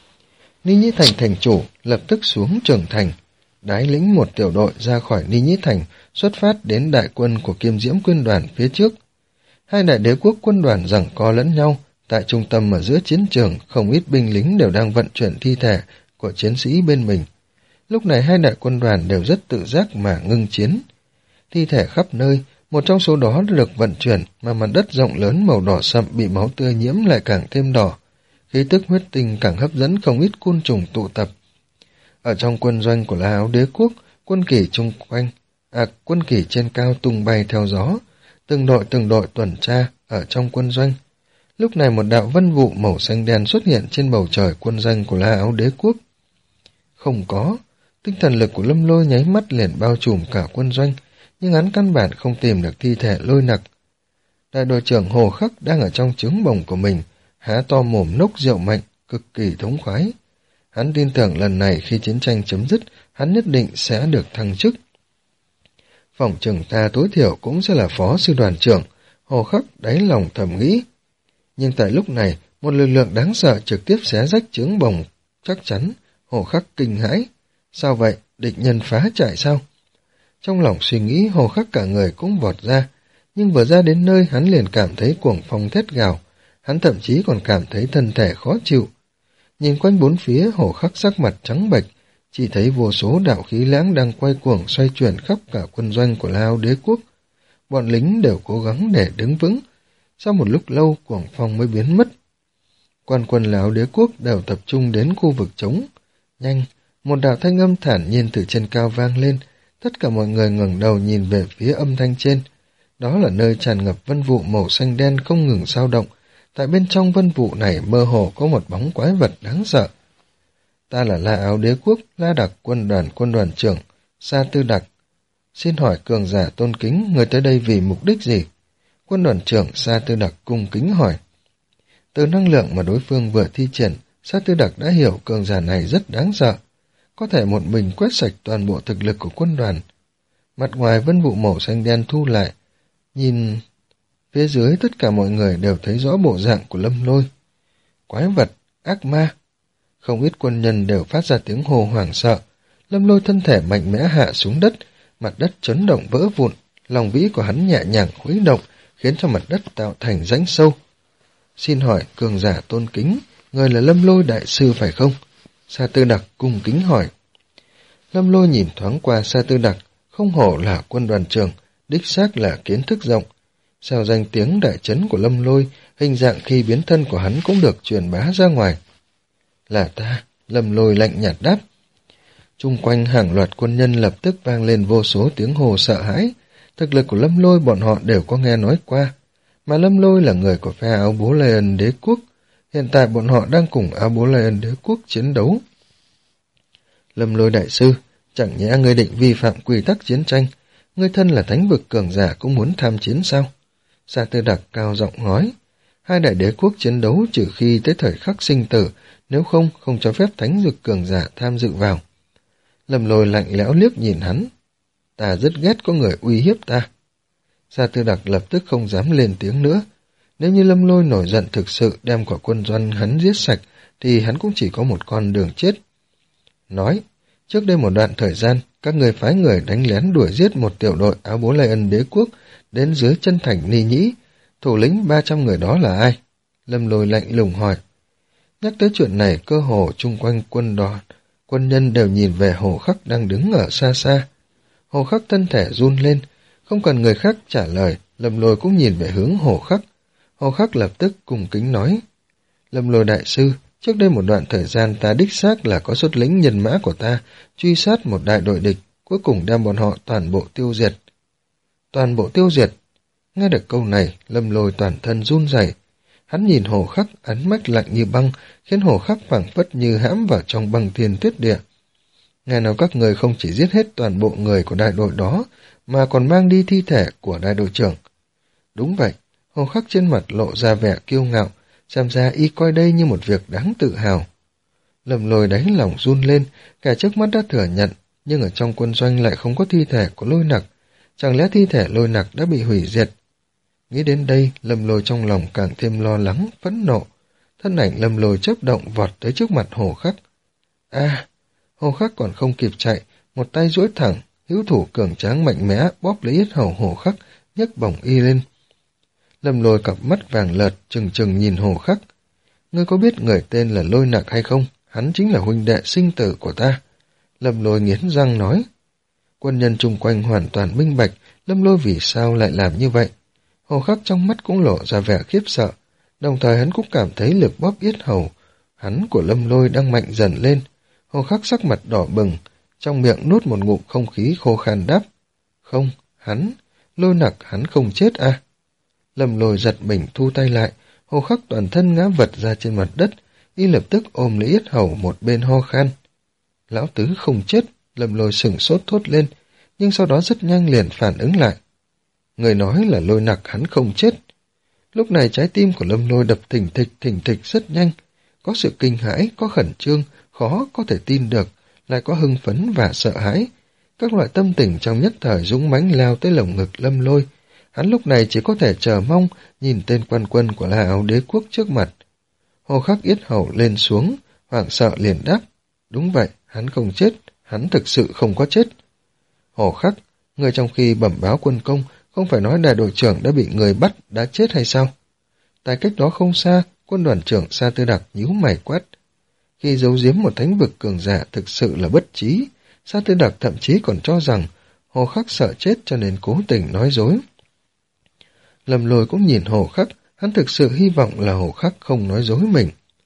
Ni Nhĩ Thành thành chủ lập tức xuống trường thành, đái lĩnh một tiểu đội ra khỏi Ni Nhĩ Thành, xuất phát đến đại quân của Kiêm Diễm quân đoàn phía trước. Hai đại đế quốc quân đoàn giằng co lẫn nhau, tại trung tâm ở giữa chiến trường, không ít binh lính đều đang vận chuyển thi thể của chiến sĩ bên mình. Lúc này hai đại quân đoàn đều rất tự giác mà ngưng chiến. Thi thể khắp nơi, một trong số đó đã được vận chuyển, mà mặt đất rộng lớn màu đỏ sậm bị máu tươi nhiễm lại càng thêm đỏ. Khí tức huyết tinh càng hấp dẫn không ít côn trùng tụ tập. Ở trong quân doanh của La Áo đế quốc, quân kỳ chung quanh, à quân kỳ trên cao tung bay theo gió, từng đội từng đội tuần tra ở trong quân doanh. Lúc này một đạo vân vụ màu xanh đen xuất hiện trên bầu trời quân doanh của La Áo đế quốc. Không có, tinh thần lực của Lâm Lôi nháy mắt liền bao trùm cả quân doanh, nhưng hắn căn bản không tìm được thi thể Lôi Nặc. Đại đội trưởng Hồ Khắc đang ở trong trướng bồng của mình, há to mồm nốc rượu mạnh, cực kỳ thống khoái. Hắn tin tưởng lần này khi chiến tranh chấm dứt, hắn nhất định sẽ được thăng chức. Phòng trưởng ta tối thiểu cũng sẽ là phó sư đoàn trưởng, Hồ Khắc đáy lòng thầm nghĩ. Nhưng tại lúc này, một lực lượng đáng sợ trực tiếp xé rách trướng bồng, chắc chắn, Hồ Khắc kinh hãi. Sao vậy, địch nhân phá trại sao? Trong lòng suy nghĩ, Hồ Khắc cả người cũng vọt ra, nhưng vừa ra đến nơi hắn liền cảm thấy cuồng phong thét gào, hắn thậm chí còn cảm thấy thân thể khó chịu. Nhìn quanh bốn phía, Hồ Khắc sắc mặt trắng bệch, chỉ thấy vô số đạo khí lãng đang quay cuồng xoay chuyển khắp cả quân doanh của La Áo đế quốc. Bọn lính đều cố gắng để đứng vững, sau một lúc lâu cuồng phong mới biến mất. Quan quân La Áo đế quốc đều tập trung đến khu vực trống. Nhanh, một đạo thanh âm thản nhiên từ trên cao vang lên, tất cả mọi người ngẩng đầu nhìn về phía âm thanh trên. Đó là nơi tràn ngập vân vụ màu xanh đen không ngừng dao động. Tại bên trong vân vụ này mơ hồ có một bóng quái vật đáng sợ. Ta là La Áo đế quốc, La Đặc quân đoàn quân đoàn trưởng, Sa Tư Đặc. Xin hỏi cường giả tôn kính, người tới đây vì mục đích gì? Quân đoàn trưởng Sa Tư Đặc cung kính hỏi. Từ năng lượng mà đối phương vừa thi triển, Sa Tư Đặc đã hiểu cường giả này rất đáng sợ, có thể một mình quét sạch toàn bộ thực lực của quân đoàn. Mặt ngoài vân vụ màu xanh đen thu lại, nhìn phía dưới tất cả mọi người đều thấy rõ bộ dạng của Lâm Lôi. Quái vật, ác ma. Không ít quân nhân đều phát ra tiếng hô hoảng sợ. Lâm Lôi thân thể mạnh mẽ hạ xuống đất, mặt đất chấn động vỡ vụn, lòng vĩ của hắn nhẹ nhàng khuấy động, khiến cho mặt đất tạo thành rãnh sâu. Xin hỏi cường giả tôn kính, người là Lâm Lôi đại sư phải không? Sa Tư Đặc cung kính hỏi. Lâm Lôi nhìn thoáng qua Sa Tư Đặc, không hổ là quân đoàn trưởng, đích xác là kiến thức rộng. Sao danh tiếng đại trấn của Lâm Lôi, hình dạng khi biến thân của hắn cũng được truyền bá ra ngoài. Là ta, Lâm Lôi lạnh nhạt đáp. Chung quanh hàng loạt quân nhân lập tức vang lên vô số tiếng hô sợ hãi. Thực lực của Lâm Lôi bọn họ đều có nghe nói qua, mà Lâm Lôi là người của phe Áo Bố Lê Ân đế quốc. Hiện tại bọn họ đang cùng Áo Bố Lê Ân đế quốc chiến đấu. Lâm Lôi đại sư, chẳng nhẽ ngươi định vi phạm quy tắc chiến tranh, ngươi thân là thánh vực cường giả cũng muốn tham chiến sao? Sa Tư Đặc cao giọng nói. Hai đại đế quốc chiến đấu trừ khi tới thời khắc sinh tử, nếu không, không cho phép thánh vực cường giả tham dự vào. Lâm Lôi lạnh lẽo liếc nhìn hắn. Ta rất ghét có người uy hiếp ta. Sa Tư Đặc lập tức không dám lên tiếng nữa. Nếu như Lâm Lôi nổi giận thực sự đem quả quân doanh hắn giết sạch, thì hắn cũng chỉ có một con đường chết. Nói, trước đây một đoạn thời gian, các người phái người đánh lén đuổi giết một tiểu đội Áo Bố Lê Ân đế quốc đến dưới chân thành Ni Nhĩ. Thủ lĩnh ba trăm người đó là ai? Lâm Lôi lạnh lùng hỏi. Nhắc tới chuyện này, cơ hồ chung quanh quân đoàn, quân nhân đều nhìn về Hồ Khắc đang đứng ở xa xa. Hồ Khắc thân thể run lên, không cần người khác trả lời, Lâm Lôi cũng nhìn về hướng Hồ Khắc. Hồ Khắc lập tức cung kính nói, Lâm Lôi đại sư, trước đây một đoạn thời gian ta đích xác là có xuất lĩnh nhân mã của ta, truy sát một đại đội địch, cuối cùng đem bọn họ toàn bộ tiêu diệt. Toàn bộ tiêu diệt. Nghe được câu này, Lâm Lôi toàn thân run rẩy. Hắn nhìn Hồ Khắc, ánh mắt lạnh như băng, khiến Hồ Khắc phảng phất như hãm vào trong băng thiên tuyết địa. Ngày nào các người không chỉ giết hết toàn bộ người của đại đội đó, mà còn mang đi thi thể của đại đội trưởng. Đúng vậy, Hồ Khắc trên mặt lộ ra vẻ kiêu ngạo, xem ra y coi đây như một việc đáng tự hào. Lâm Lôi đáy lòng run lên, kẻ trước mắt đã thừa nhận, nhưng ở trong quân doanh lại không có thi thể của Lôi Nặc. Chẳng lẽ thi thể Lôi Nặc đã bị hủy diệt? Nghĩ đến đây, Lâm Lôi trong lòng càng thêm lo lắng, phẫn nộ. Thân ảnh Lâm Lôi chớp động vọt tới trước mặt Hồ Khắc. A, Hồ Khắc còn không kịp chạy, một tay duỗi thẳng, hữu thủ cường tráng mạnh mẽ bóp lấy yết hầu Hồ Khắc, nhấc bổng y lên. Lâm Lôi cặp mắt vàng lợt, trừng trừng nhìn Hồ Khắc. Ngươi có biết người tên là Lôi Nặc hay không? Hắn chính là huynh đệ sinh tử của ta. Lâm Lôi nghiến răng nói. Quân nhân chung quanh hoàn toàn minh bạch, Lâm Lôi vì sao lại làm như vậy. Hồ Khắc trong mắt cũng lộ ra vẻ khiếp sợ, đồng thời hắn cũng cảm thấy lực bóp yết hầu hắn của Lâm Lôi đang mạnh dần lên. Hồ Khắc sắc mặt đỏ bừng, trong miệng nuốt một ngụm không khí khô khan đáp. Không, hắn, Lôi Nặc hắn không chết à? Lâm Lôi giật mình thu tay lại, Hồ Khắc toàn thân ngã vật ra trên mặt đất, y lập tức ôm lấy yết hầu một bên ho khan. Lão tứ không chết, Lâm Lôi sửng sốt thốt lên, nhưng sau đó rất nhanh liền phản ứng lại. Người nói là Lôi Nặc hắn không chết. Lúc này trái tim của Lâm Lôi đập thình thịch thình thịch rất nhanh, có sự kinh hãi, có khẩn trương, khó có thể tin được, lại có hưng phấn và sợ hãi. Các loại tâm tình trong nhất thời dũng mãnh lao tới lồng ngực Lâm Lôi. Hắn lúc này chỉ có thể chờ mong nhìn tên quan quân của La Áo Đế quốc trước mặt. Hồ Khắc yết hầu lên xuống, hoảng sợ liền đáp. Đúng vậy, hắn không chết, hắn thực sự không có chết. Hồ Khắc, người trong khi bẩm báo quân công, không phải nói đại đội trưởng đã bị người bắt, đã chết hay sao? Tại cách đó không xa, quân đoàn trưởng Sa Tư Đặc nhíu mày quát. Khi giấu giếm một thánh vực cường giả thực sự là bất trí, Sa Tư Đặc thậm chí còn cho rằng Hồ Khắc sợ chết cho nên cố tình nói dối. Lâm Lôi cũng nhìn Hồ Khắc, hắn thực sự hy vọng là Hồ Khắc không nói dối mình.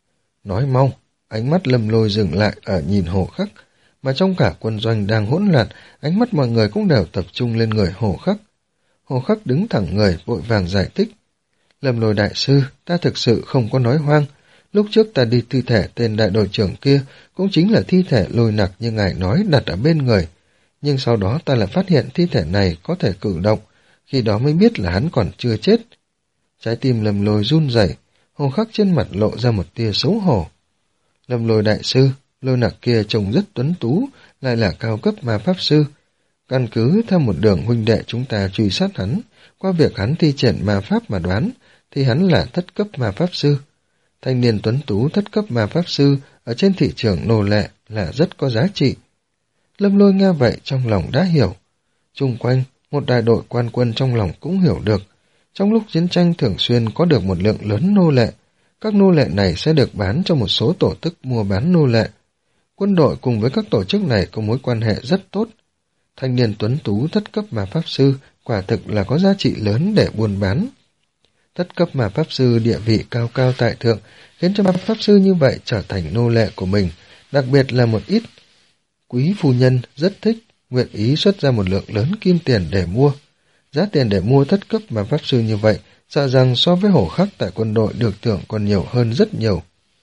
Nói mau, ánh mắt Lâm Lôi dừng lại ở nhìn Hồ Khắc, mà trong cả quân doanh đang hỗn loạn, ánh mắt mọi người cũng đều tập trung lên người Hồ Khắc. Hồ Khắc đứng thẳng người, vội vàng giải thích. Lâm Lôi đại sư, ta thực sự không có nói hoang. Lúc trước ta đi thi thể tên đại đội trưởng kia, cũng chính là thi thể Lôi Nặc như ngài nói đặt ở bên người. Nhưng sau đó ta lại phát hiện thi thể này có thể cử động, khi đó mới biết là hắn còn chưa chết. Trái tim Lâm Lôi run rẩy, Hồ Khắc trên mặt lộ ra một tia xấu hổ. Lâm Lôi đại sư, Lôi Nặc kia trông rất tuấn tú, lại là cao cấp ma pháp sư. Căn cứ theo một đường huynh đệ chúng ta truy sát hắn, qua việc hắn thi triển ma pháp mà đoán, thì hắn là thất cấp ma pháp sư. Thanh niên tuấn tú thất cấp ma pháp sư ở trên thị trường nô lệ là rất có giá trị. Lâm Lôi nghe vậy trong lòng đã hiểu. Chung quanh, một đại đội quan quân trong lòng cũng hiểu được. Trong lúc chiến tranh thường xuyên có được một lượng lớn nô lệ, các nô lệ này sẽ được bán cho một số tổ chức mua bán nô lệ. Quân đội cùng với các tổ chức này có mối quan hệ rất tốt. Thanh niên tuấn tú thất cấp ma pháp sư quả thực là có giá trị lớn để buôn bán. Thất cấp ma pháp sư địa vị cao cao tại thượng, khiến cho ma pháp sư như vậy trở thành nô lệ của mình, đặc biệt là một ít quý phu nhân rất thích, nguyện ý xuất ra một lượng lớn kim tiền để mua. Giá tiền để mua thất cấp ma pháp sư như vậy, sợ rằng so với Hồ Khắc tại quân đội được thưởng còn nhiều hơn rất nhiều.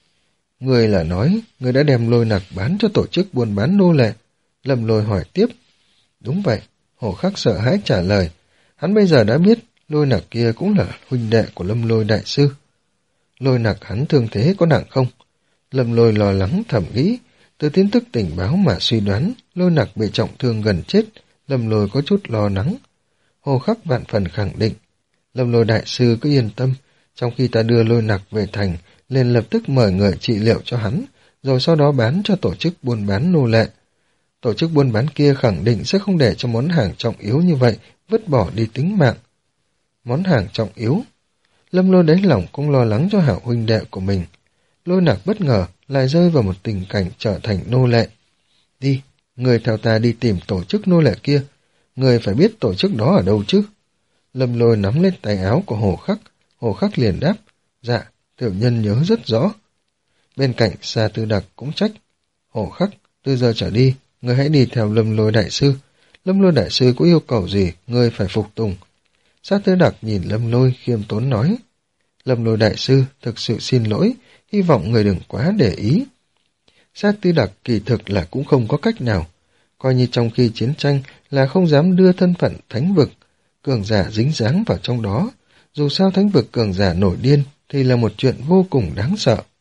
Người là nói, người đã đem Lôi Nặc bán cho tổ chức buôn bán nô lệ. Lâm Lôi hỏi tiếp. Đúng vậy, Hồ Khắc sợ hãi trả lời. Hắn bây giờ đã biết Lôi Nặc kia cũng là huynh đệ của Lâm Lôi đại sư. Lôi Nặc hắn thương thế có nặng không? Lâm Lôi lo lắng thầm nghĩ, từ tin tức tình báo mà suy đoán Lôi Nặc bị trọng thương gần chết. Lâm Lôi có chút lo lắng. Hồ Khắc vạn phần khẳng định. Lâm Lôi đại sư cứ yên tâm, trong khi ta đưa Lôi Nặc về thành, liền lập tức mời người trị liệu cho hắn, rồi sau đó bán cho tổ chức buôn bán nô lệ. Tổ chức buôn bán kia khẳng định sẽ không để cho món hàng trọng yếu như vậy vứt bỏ đi tính mạng. Món hàng trọng yếu? Lâm Lôi đáy lòng cũng lo lắng cho hảo huynh đệ của mình. Lôi Nặc bất ngờ lại rơi vào một tình cảnh trở thành nô lệ. Đi, người theo ta đi tìm tổ chức nô lệ kia. người phải biết tổ chức đó ở đâu chứ? Lâm Lôi nắm lên tay áo của Hồ Khắc, Hồ Khắc liền đáp, dạ, tiểu nhân nhớ rất rõ. Bên cạnh Sa Tư Đặc cũng trách, Hồ Khắc, từ giờ trở đi, người hãy đi theo Lâm Lôi đại sư. Lâm Lôi đại sư có yêu cầu gì, người phải phục tùng. Sa Tư Đặc nhìn Lâm Lôi khiêm tốn nói, Lâm Lôi đại sư thực sự xin lỗi, hy vọng người đừng quá để ý. Sa Tư Đặc kỳ thực là cũng không có cách nào, coi như trong khi chiến tranh là không dám đưa thân phận thánh vực, cường giả dính dáng vào trong đó. Dù sao thánh vực cường giả nổi điên thì là một chuyện vô cùng đáng sợ.